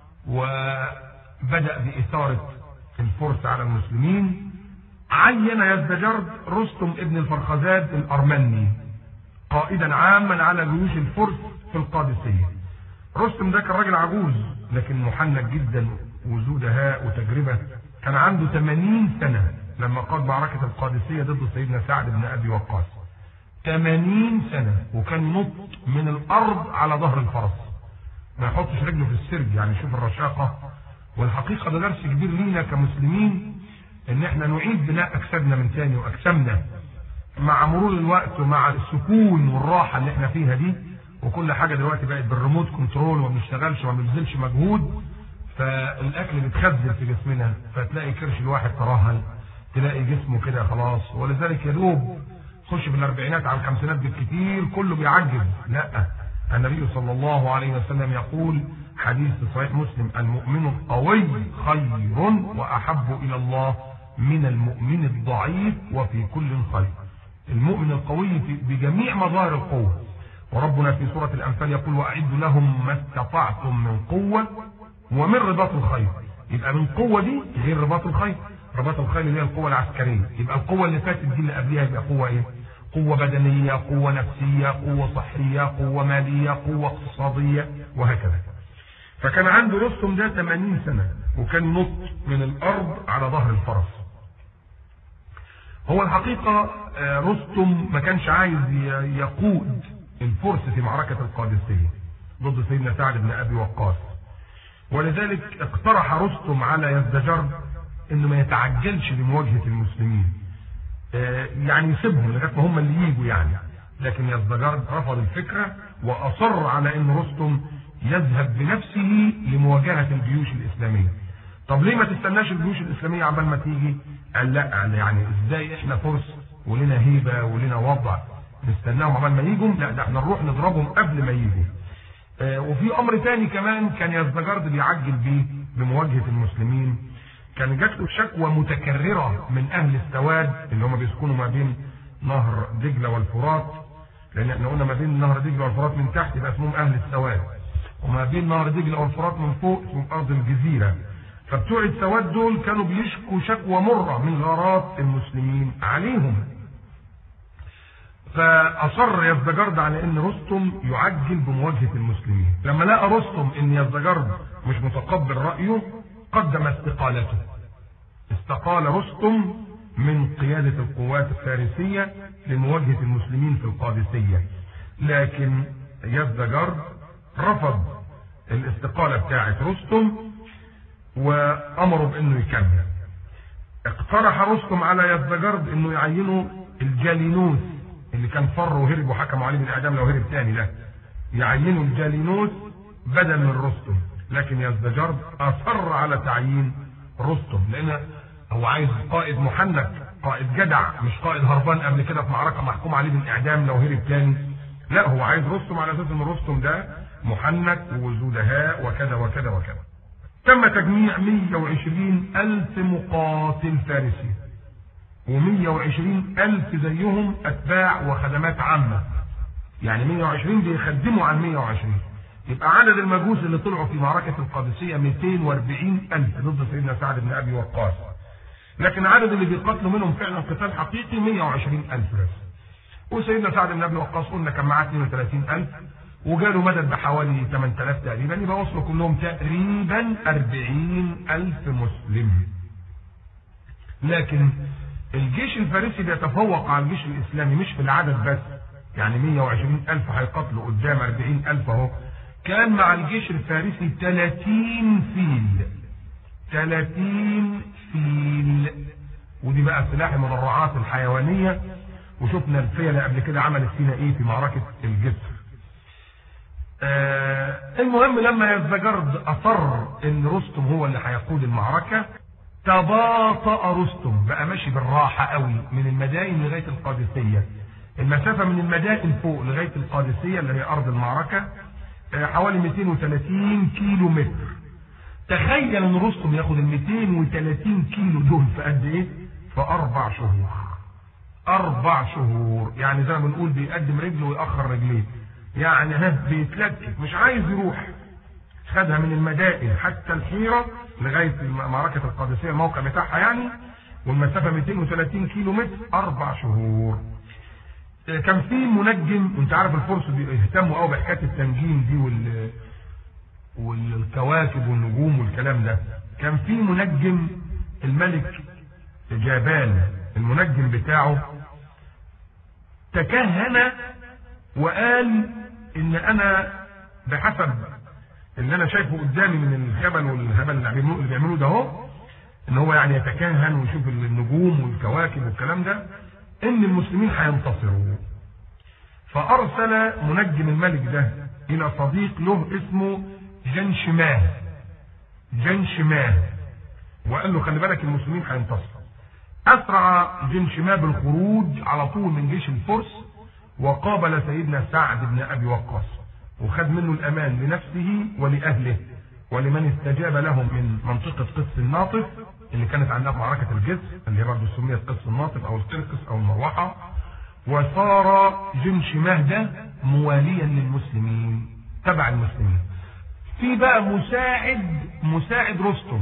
وبدأ بإثارة الفرس على المسلمين. عين يزدجرد رستم ابن الفرخزاد الأرمني قائدا عاما على جيوش الفرس في القادسية. رستم ده كان راجل عجوز لكن محنك جدا وذو دهاء وتجربة، كان عنده 80 سنة لما قاد معركة القادسية ضد سيدنا سعد بن أبي وقاص. 80 سنة، وكان نط من الأرض على ظهر الفرس، ما يحطش رجله في السرج، يعني شوف الرشاقة. والحقيقة ده درس كبير لينا كمسلمين ان احنا نعيد بناء اجسادنا من تاني واجسامنا مع مرور الوقت ومع السكون والراحة اللي احنا فيها دي. وكل حاجة دلوقتي بقت بالريموت كنترول وما بنشتغلش وما بنبذلش مجهود، فالاكل بيتخزن في جسمنا، فتلاقي كرش الواحد ترهل، تلاقي جسمه كده خلاص. ولذلك يا دوب خش في الاربعينات على الخمسينات بالكثير كله بيعجز. لا، النبي صلى الله عليه وسلم يقول حديث في صحيح مسلم المؤمن القوي خير واحب الى الله من المؤمن الضعيف وفي كل خير. المؤمن القوي بجميع مظاهر القوة. وربنا في سورة الأنفال يقول وأعدوا لهم ما استطعتم من قوة ومن رباط الخيل. يبقى من قوة دي غير رباط الخيل. رباط الخيل اللي هي القوة العسكرية. يبقى القوة اللي فاتت دي اللي قبلها يبقى قوة ايه؟ قوة بدنية، قوة نفسية، قوة صحية، قوة مالية، قوة اقتصادية، وهكذا. فكان عنده رستم ده 80 سنة وكان نط من الأرض على ظهر الفرس. هو الحقيقة رستم ما كانش عايز يقود الفرس في معركة القادسية ضد سيدنا سعد بن أبي وقاص، ولذلك اقترح رستم على يزدجرد انه ما يتعجلش لمواجهة المسلمين، يعني يسيبهم لغاية ما هم اللي ييجوا يعني. لكن يزدجرد رفض الفكرة وأصر على ان رستم يذهب بنفسه لمواجهة الجيوش الإسلامية. طب ليه ما تستناش الجيوش الإسلامية عبال ما تيجي؟ قال لا، يعني ازاي احنا فرس ولنا هيبة ولنا وضع نستناهم عبال ما يجوا؟ لا، ده احنا نروح نضربهم قبل ما يجوا. وفي امر تاني كمان كان يزدجرد بيعجل بيه بمواجهة المسلمين. كان جات له شكوى متكررة من اهل السواد اللي هم بيسكنوا ما بين نهر دجلة والفرات، لان احنا قلنا ما بين نهر دجلة والفرات من تحت يبقى اسمهم اهل السواد، وما بين نهر دجلة والفرات من فوق اسمهم ارض الجزيرة. فبتوع السواد دول كانوا بيشكوا شكوى مرة من غارات المسلمين عليهم. فأصر يزدجرد على ان رستم يعجل بمواجهة المسلمين. لما لقى رستم ان يزدجرد مش متقبل رأيه قدم استقالته. استقال رستم من قيادة القوات الفارسية لمواجهة المسلمين في القادسية، لكن يزدجرد رفض الاستقالة بتاعة رستم وامره بانه يكمل. اقترح رستم على يزدجرد انه يعينه الجالينوس اللي كان فر وهرب وحكموا عليه بالاعدام لو هرب تاني ده، يعينوا الجالينوس بدل من رستم، لكن يزدجرد اصر على تعيين رستم، لان هو عايز قائد محنك، قائد جدع، مش قائد هربان قبل كده في معركه محكوم عليه بالاعدام لو هرب تاني. لا، هو عايز رستم على اساس ان رستم ده محنك وذو دهاء وكذا وكذا وكذا. تم تجميع 120,000 مقاتل فارسي، و120,000 زيهم اتباع وخدمات عامه، يعني 120 بيخدموا على 120. يبقى عدد المجوس اللي طلعوا في معركه القادسيه 240,000 ضد سيدنا سعد بن ابي وقاص، لكن عدد اللي بيقاتلوا منهم فعلا قتال حقيقي 120,000 بس. وسيدنا سعد بن ابي وقاص قلنا كان معاه 32,000 وجاله مدد بحوالي 8,000 تقريبا، يبقى وصلوا كلهم تقريبا 40,000 مسلم. لكن الجيش الفارسي بيتفوق على الجيش الاسلامي مش في العدد بس، يعني 120,000 هيقاتلوا قدام 40,000 اهو. كان مع الجيش الفارسي 30 فيل، 30 فيل، ودي بقى سلاح المدرعات الحيوانيه، وشفنا الفيله قبل كده عملت فينا ايه في معركه الجسر. المهم لما يزدجرد اصر ان رستم هو اللي هيقود المعركه، تباطأ رستم، بقى ماشي بالراحه قوي من المدائن لغايه القادسيه. المسافه من المدائن فوق لغايه القادسيه اللي هي ارض المعركه حوالي 230 كيلو متر. تخيل ان رستم ياخد ال 230 كيلو دول في قد ايه؟ في 4 شهور. 4 شهور، يعني زي ما بنقول بيقدم رجله ويأخر رجليه، يعني بيتلكك مش عايز يروح. خدها من المدائن حتى الحيرة لغاية معركة القادسية الموقع بتاعها يعني، والمسافة 230 كيلو متر، 4 شهور. كان في منجم، وانت عارف الفرس بيهتموا قوي بحكاية التنجيم دي والكواكب والنجوم والكلام ده. كان في منجم الملك جابان، المنجم بتاعه تكهن وقال ان انا بحسب اللي انا شايفه قدامي من الهبل والهبل اللي بيعملوه ده اهو، ان هو يعني يتكهن ويشوف النجوم والكواكب والكلام ده، ان المسلمين هينتصروا. فارسل منجم الملك ده الى صديق له اسمه جنشماه، وقال له خلي بالك المسلمين هينتصروا. اسرع جنشماه بالخروج على طول من جيش الفرس، وقابل سيدنا سعد بن ابي وقاص، وخد منه الامان لنفسه ولاهله ولمن استجاب له من منطقه قدس الناطف اللي كانت عندها في معركه الجسر، اللي هي برضه سميت قدس الناطف او القرقس او المروحه. وصار جنشماه ده مواليا للمسلمين، تبع المسلمين. في بقى مساعد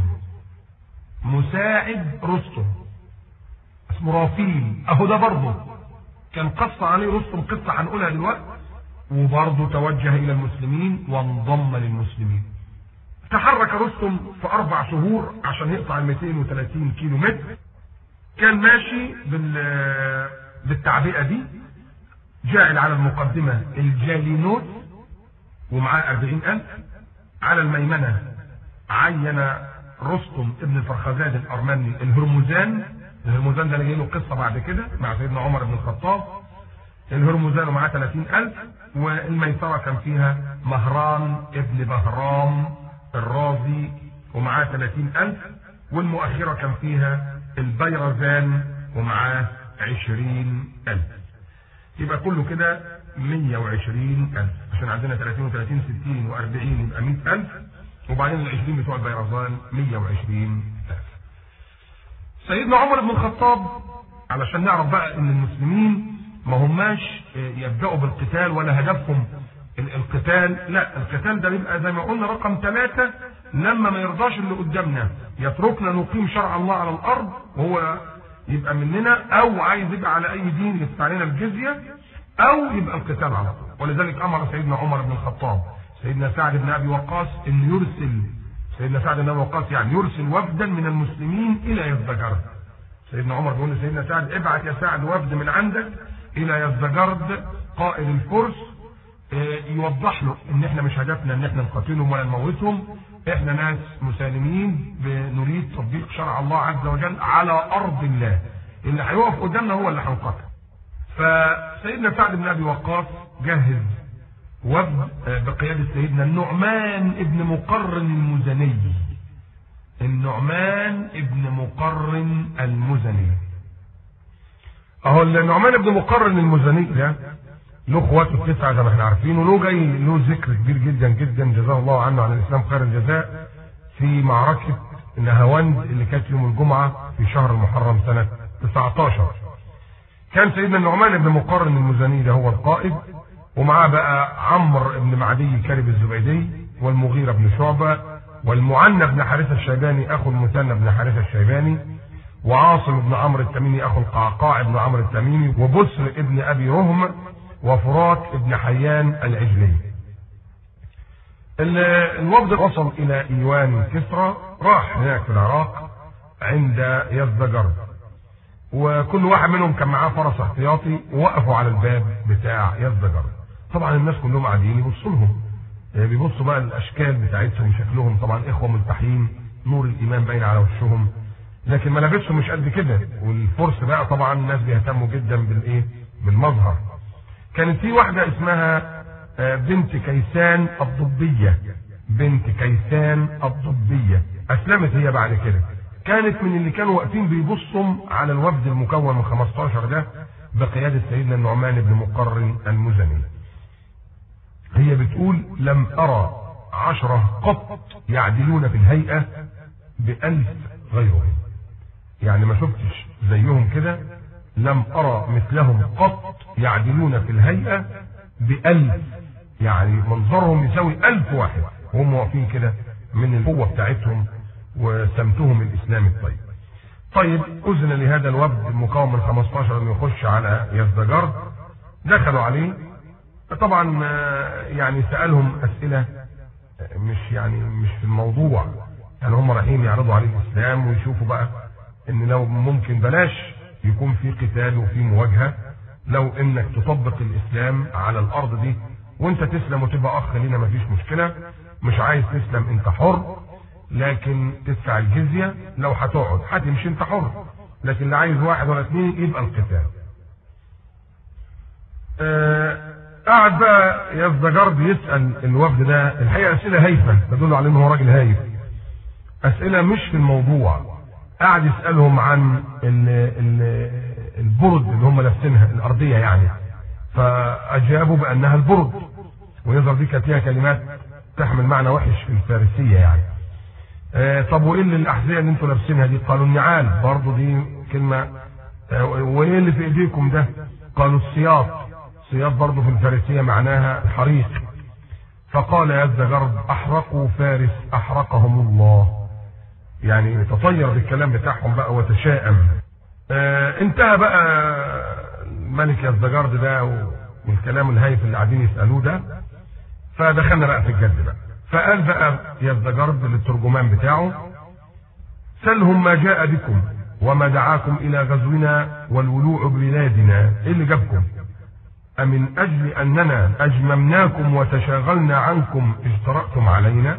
رستم اسمه رافيل، اهو ده برضه كان قص عليه رستم قصه هنقولها دلوقتي، وبرضه توجه الى المسلمين وانضم للمسلمين. تحرك رستم في 4 شهور عشان يقطع 230 كيلو متر. كان ماشي بالتعبئه دي، جاعل على المقدمه الجالينوس ومعاه 40,000. على الميمنه عين رستم ابن الفرخزاد الارمني الهرمزان ده اللي جاي له قصه بعد كده مع سيدنا عمر بن الخطاب. الهرمزان ومعاه 30,000، والميسره كان فيها مهران ابن بهرام الرازي ومعاه 30,000، والمؤخره كان فيها البيرزان ومعاه 20,000. يبقى كله كده 120,000، عشان عندنا 30 و30 60 و40 يبقى 100,000، وبعدين ال20 بتوع البيرزان 120,000. سيدنا عمر بن الخطاب علشان نعرف بقى ان المسلمين ما هماش يبدأوا بالقتال ولا هدفهم القتال، لا، القتال ده بيبقى زي ما قلنا رقم 3 لما ما يرضاش اللي قدامنا يتركنا نقيم شرع الله على الارض وهو يبقى مننا، او عايز يبقى على اي دين يدفع علينا الجزيه، او يبقى القتال على طول. ولذلك امر سيدنا عمر بن الخطاب سيدنا سعد بن ابي وقاص ان يرسل، سيدنا سعد بن ابي وقاص يعني يرسل وفدا من المسلمين الى يزدجرد. سيدنا عمر بيقول لسيدنا سعد ابعت يا سعد وفد من عندك الى يزدجرد قائد الفرس، يوضح له ان احنا مش هدفنا ان احنا نقاتلهم ولا نموتهم، احنا ناس مسالمين بنريد تطبيق شرع الله عز وجل على ارض الله، اللي هيقف قدامنا هو اللي هنقاتل. فسيدنا سعد بن ابي وقاص جهز وفد بقيادة سيدنا النعمان ابن مقرن المزني. النعمان ابن مقرن المزني اهو. النعمان ابن مقرن المزني ده له اخواته التسعه زي ما احنا عارفين، وله جاي له ذكر كبير جدا جدا جزاه الله عنه عن الاسلام خير الجزاء في معركه نهاوند اللي كانت يوم الجمعه في شهر المحرم سنه 19. كان سيدنا النعمان بن مقرن المزني ده هو القائد، ومعاه بقى عمرو بن معدي كرب الزبيدي، والمغيرة بن شعبة، والمعنى بن حارثة الشيباني اخو المثنى بن حارثة الشيباني، وعاصم بن عمرو التميمي اخو القعقاع بن عمرو التميمي، وبسر ابن ابي رهم، وفرات ابن حيان العجلي. الوفد وصل الى ايوان كسرى، راح هناك في العراق عند يزدجرد، وكل واحد منهم كان معاه فرس احتياطي، ووقفوا على الباب بتاع يزدجرد. طبعا الناس كلهم قاعدين يبصوا لهم، بيبصوا بقى الاشكال بتاعتهم شكلهم، طبعا اخوه ملتحين نور الايمان باين على وشهم، لكن ملابسهم مش قد كده. والفرس بقى طبعا الناس بيهتموا جدا بالايه؟ بالمظهر. كانت في واحده اسمها بنت كيسان الضبيه، بنت كيسان الضبيه، اسلمت هي بعد كده. كانت من اللي كانوا واقفين بيبصوا على الوفد المكون من 15 ده بقياده سيدنا النعمان بن مقرن المزني. هي بتقول: لم ارى 10 قط يعدلون في الهيئه ب1000 غيرهم، يعني ما شفتش زيهم كده، لم ارى مثلهم قط يعدلون في الهيئه ب1000، يعني منظرهم يساوي 1000 واحد وهم واقفين كده من القوه بتاعتهم وسمتهم الاسلامي الطيب. طيب اذن لهذا الوفد المكون من 15 انه يخش على يزدجرد. دخلوا عليه، طبعا يعني سالهم اسئله مش في الموضوع، يعني هم رايحين يعرضوا عليه الاسلام ويشوفوا بقى ان لو ممكن بلاش يكون في قتال وفي مواجهه، لو انك تطبق الاسلام على الارض دي وانت تسلم وتبقى اخ لينا مفيش مشكله، مش عايز تسلم انت حر، لكن تدفع الجزيه، لو هتقعد هتمشي انت حر، لكن اللي عايز 1 ولا 2 يبقى القتال. قعد بقى يزدجرد يسال الوفد ده الحقيقه اسئله هايفه تدل على انه هو راجل هايف، اسئله مش في الموضوع. قعد يسالهم عن البرد اللي هم لابسينها الارضيه يعني، فاجابوا بانها البرد، ويظهر دي كانت فيها كلمات تحمل معنى وحش في الفارسيه يعني. طب وايه اللي الاحذيه اللي انتوا لابسينها دي؟ قالوا النعال، برضه دي كلمه. وايه اللي في ايديكم ده؟ قالوا السياط، سياط برضه في الفارسيه معناها الحريق. فقال يزدجرد: احرقوا فارس احرقهم الله، يعني تطير بالكلام بتاعهم بقى وتشائم. انتهى بقى الملك يزدجرد ده والكلام الهايف اللي قاعدين يسالوه ده، فدخلنا بقى في الجد بقى. فقال بقى يزدجرد للترجمان بتاعه: سلهم ما جاء بكم وما دعاكم الى غزونا والولوع ببلادنا، ايه اللي جابكم؟ أمن أجل أننا أجممناكم وتشاغلنا عنكم اجترأتم علينا؟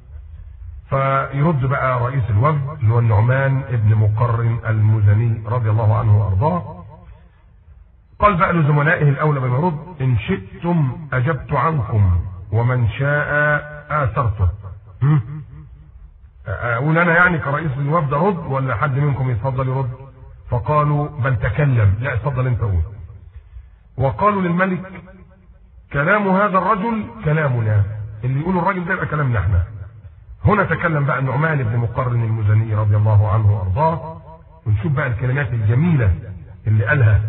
فيرد بقى رئيس الوفد اللي هو النعمان ابن مقرن المزني رضي الله عنه وأرضاه. قال بقى لزملائه الأولى بما يرد: إن شئتم أجبت عنكم ومن شاء آثرته. أقول أنا يعني كرئيس الوفد أرد ولا حد منكم يتفضل يرد؟ فقالوا: بل تكلم. لا اتفضل أنت قول. وقالوا للملك: كلام هذا الرجل كلامنا، اللي يقوله الراجل ده يبقى كلامنا احنا. هنا تكلم بقى النعمان بن مقرن المزني رضي الله عنه وارضاه، ونشوف بقى الكلمات الجميله اللي قالها.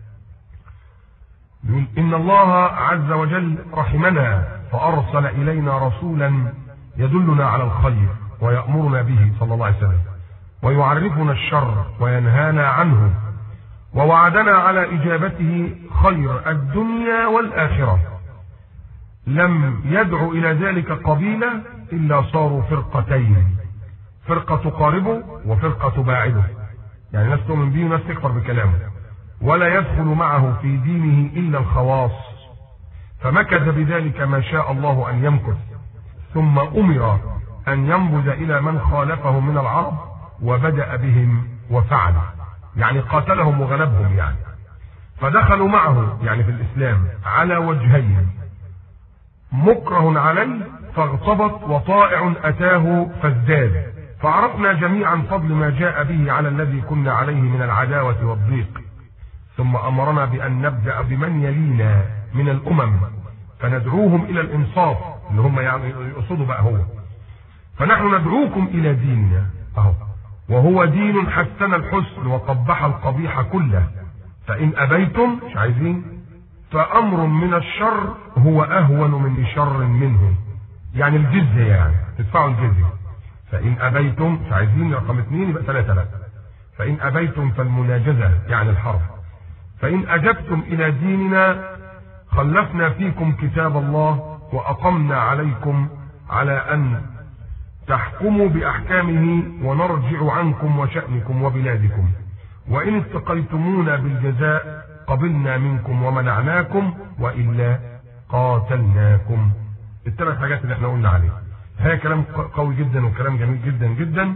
يقول: ان الله عز وجل رحمنا فارسل الينا رسولا يدلنا على الخير ويامرنا به صلى الله عليه وسلم، ويعرفنا الشر وينهانا عنه، ووعدنا على إجابته خير الدنيا والآخرة. لم يدعو إلى ذلك قبيلة إلا صاروا فرقتين، فرقة تقاربه وفرقة تباعده، يعني ناس تؤمن به وناس تكفر بكلامه، ولا يدخل معه في دينه إلا الخواص. فمكث بذلك ما شاء الله أن يمكث، ثم أمر أن ينبذ إلى من خالفه من العرب، وبدأ بهم وفعل، يعني قاتلهم وغلبهم يعني. فدخلوا معه يعني في الإسلام على وجهين، مكره عليه فاغتبط، وطائع أتاه فازداد. فعرفنا جميعا فضل ما جاء به على الذي كنا عليه من العداوة والضيق، ثم أمرنا بأن نبدأ بمن يلينا من الأمم فندعوهم إلى الإنصاف، اللي هم يعني يقصدوا بقى هو. فنحن ندعوكم إلى ديننا أهو، وهو دين حسن الحسن وقبح القبيح كله، فإن أبيتم مش عايزين فأمر من الشر هو أهون من شر منه، يعني الجزية، يعني تدفعوا الجزية. فإن أبيتم مش عايزين رقم 2 يبقى 3 بقى. فإن أبيتم فالمناجزة يعني الحرب. فإن أجبتم إلى ديننا خلفنا فيكم كتاب الله وأقمنا عليكم على أن تحكموا بأحكامه ونرجع عنكم وشأنكم وبلادكم، وإن استقيتمونا بالجزاء قبلنا منكم ومنعناكم وإلا قاتلناكم. الثلاث حاجات اللي احنا قلنا عليها. هي كلام قوي جدا وكلام جميل جدا جدا.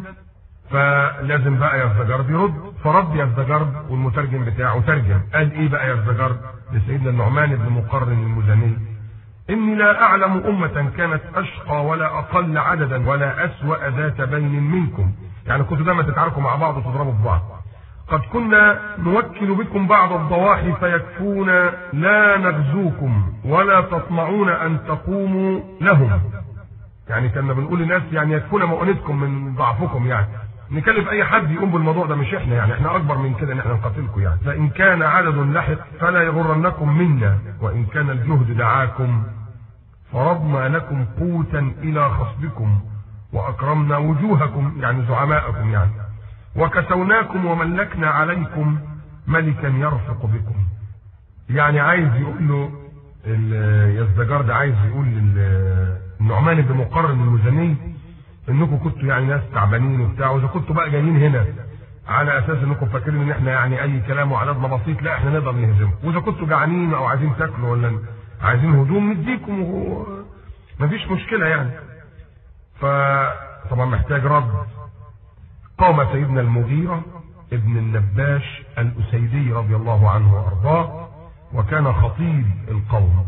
فلازم بقى يزدجرد يرد، فرد يزدجرد والمترجم بتاعه ترجم. قال ايه بقى يزدجرد لسيدنا النعمان بن مقرن المزني؟ إني لا أعلم أمة كانت أشقى ولا أقل عددا ولا أسوأ ذات بين منكم، يعني كنتوا دايما تتعاركوا مع بعض وتضربوا في بعض. قد كنا نوكل بكم بعض الضواحي فيكفون لا نغزوكم ولا تطمعون أن تقوموا لهم، يعني كنا بنقول للناس يعني يكفون مؤونتكم من ضعفكم، يعني نكلف أي حد يقوم بالموضوع ده، مش إحنا، يعني إحنا أكبر من كده إن إحنا نقاتلكم يعني. فإن كان عدد لحق فلا يغرنكم منا، وإن كان الجهد دعاكم فرضنا لكم قوتا إلى خصبكم وأكرمنا وجوهكم يعني زعماءكم يعني، وكسوناكم وملكنا عليكم ملكا يرفق بكم. يعني عايز يقول له يزدجرد، عايز يقول النعمان بن مقرن المزني انكم كنتوا يعني ناس تعبانين وبتاع، واذا كنتوا بقى جايين هنا على اساس انكم فاكرين ان احنا يعني اي كلام وعددنا بسيط، لا احنا نقدر نهزمكم، واذا كنتوا جعانين او عايزين تاكلوا ولا عايزين هدوم نديكم مفيش مشكله يعني. فطبعا محتاج رد. قام سيدنا المغيرة ابن النباش الأسيدي رضي الله عنه وأرضاه، وكان خطيب القوم،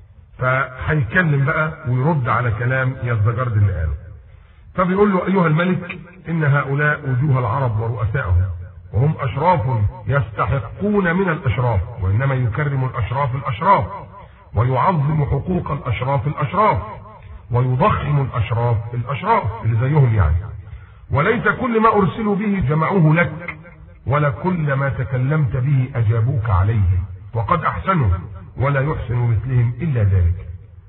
فهيتكلم بقى ويرد على كلام يزدجرد اللي قاله. فبيقول له: أيها الملك، إن هؤلاء وجوه العرب ورؤسائهم، وهم أشراف يستحقون من الأشراف، وإنما يكرم الأشراف الأشراف، ويعظم حقوق الأشراف الأشراف، ويضخم الأشراف الأشراف اللي زيهم يعني. وليس كل ما أرسلوا به جمعوه لك، ولا كل ما تكلمت به أجابوك عليه، وقد أحسنوا ولا يحسن مثلهم إلا ذلك.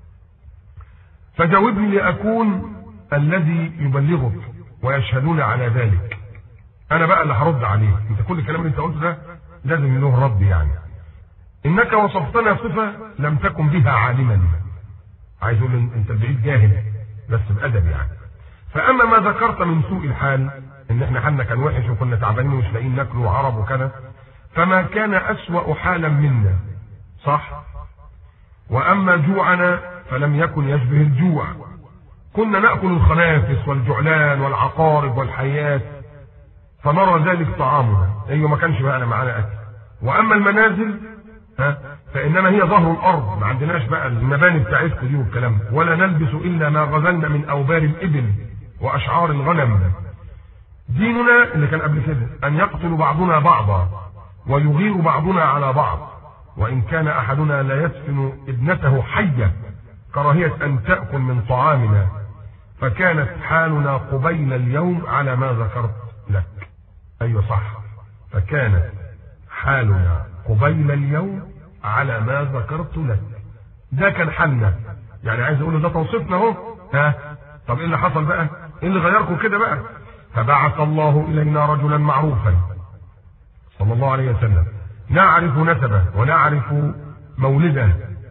فجاوبني لأكون الذي يبلغك ويشهدون على ذلك. أنا بقى اللي هرد عليه، أنت كل الكلام اللي أنت قلته ده لازم له رد يعني. إنك وصفتنا صفة لم تكن بها عالما. عايز أقول أنت بعيد جاهل بس بأدب يعني. فأما ما ذكرت من سوء الحال، إن إحنا حالنا كان وحش وكنا تعبانين ومش لاقيين ناكل وعرب وكذا، فما كان أسوأ حالا منا، صح؟ وأما جوعنا فلم يكن يشبه الجوع، كنا نأكل الخنافس والجعلان والعقارب والحيات فنرى ذلك طعامنا، أيوة ما كانش بقى معانا أكل. وأما المنازل فإنما هي ظهر الأرض، ما عندناش بقى المباني بتاعتكم دي والكلام، ولا نلبس إلا ما غزلنا من أوبار الإبل وأشعار الغنم. ديننا اللي كان قبل كده أن يقتل بعضنا بعضا ويغير بعضنا على بعض، وإن كان أحدنا لا يدفن ابنته حية كراهية أن تأكل من طعامنا، فكانت حالنا قبيل اليوم على ما ذكرت لك. أيوة صح، فكانت حالنا قبيل اليوم على ما ذكرت لك. ده كان حالنا، يعني عايز اقول ده توصيفنا اهو. طب ايه اللي حصل بقى؟ ايه اللي غيركم كده بقى؟ فبعث الله الينا رجلا معروفا صلى الله عليه وسلم، نعرف نسبه ونعرف مولده،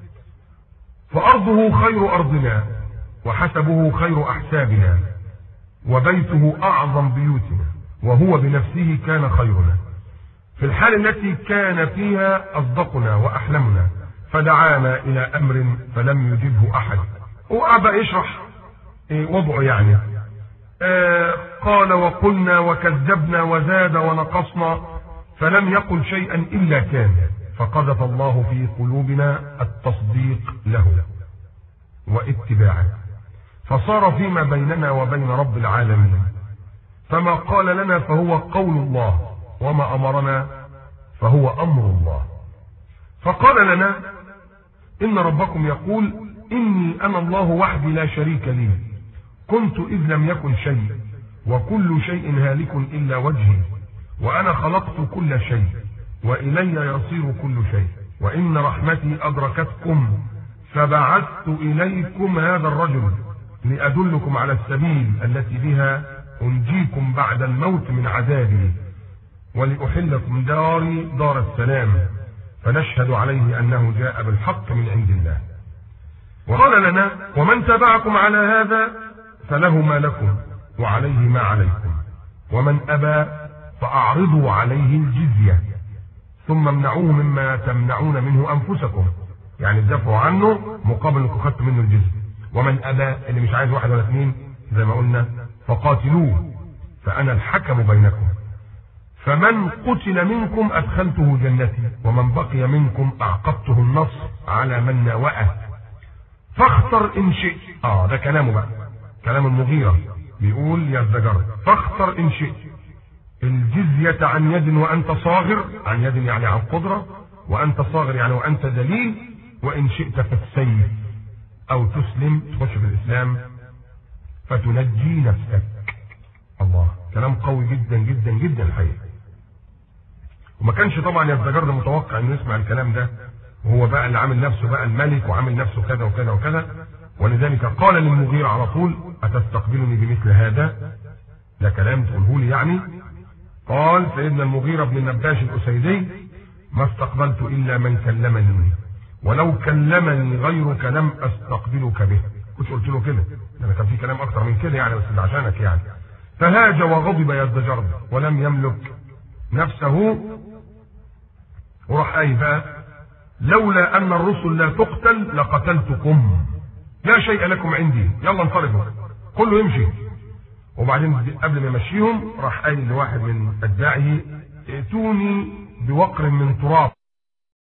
فارضه خير ارضنا وحسبه خير احسابنا وبيته اعظم بيوتنا، وهو بنفسه كان خيرنا في الحال التي كان فيها أصدقنا وأحلمنا، فدعانا إلى أمر فلم يجبه أحد. وأبى يشرح وضعه يعني. قال: وقلنا وكذبنا وزاد ونقصنا، فلم يقل شيئا إلا كان، فقذف الله في قلوبنا التصديق له واتباعه، فصار فيما بيننا وبين رب العالمين، فما قال لنا فهو قول الله، وما أمرنا فهو أمر الله. فقال لنا إن ربكم يقول إني أنا الله وحدي لا شريك لي، كنت إذ لم يكن شيء، وكل شيء هالك إلا وجهي، وأنا خلقت كل شيء، وإلي يصير كل شيء، وإن رحمتي أدركتكم فبعثت إليكم هذا الرجل لأدلكم على السبيل التي بها أنجيكم بعد الموت من عذابي، ولأحلكم داري دار السلام، فنشهد عليه أنه جاء بالحق من عند الله. وقال لنا ومن تبعكم على هذا فله ما لكم وعليه ما عليكم، ومن أبى فأعرضوا عليه الجزية، ثم امنعوه مما تمنعون منه أنفسكم، يعني تدافعوا عنه مقابل انكم خدتوا منه الجزية. ومن أبى اللي مش عايز واحد ولا اثنين زي ما قلنا فقاتلوه، فأنا الحكم بينكم، فمن قتل منكم أدخلته جنتي، ومن بقي منكم أعقبته النصر على من ناوأه، فاختر إن شئت. ده كلامه بقى، كلام المغيرة بيقول يا الزجر، فاختر إن شئت الجزية عن يد وأنت صاغر، عن يد يعني عن قدرة، وأنت صاغر يعني وأنت دليل، وإن شئت فالسيف، أو تسلم تخش في الإسلام فتنجي نفسك. الله، كلام قوي جدا جدا جدا الحقيقة. وما كانش طبعا يزدجر متوقع انه يسمع الكلام ده، وهو بقى اللي عامل نفسه بقى الملك وعامل نفسه كذا وكذا وكذا، ولذلك قال للمغيرة على طول أتستقبلني بمثل هذا؟ ده كلام تقوله لي يعني؟ قال سيدنا المغيرة بن النباش الأسيدي ما استقبلت إلا من كلمني، ولو كلمني غيرك لم أستقبلك به. كنت قلت له كده، أنا كان في كلام أكتر من كده يعني، بس ده عشانك يعني. فهاج وغضب يزدجر ولم يملك نفسه، وراح قايل بقى لولا أن الرسل لا تقتل لقتلتكم، لا شيء لكم عندي، يلا انطلقوا كله يمشي. وبعدين قبل ما يمشيهم راح قايل لواحد من أتباعه ائتوني بوقر من تراب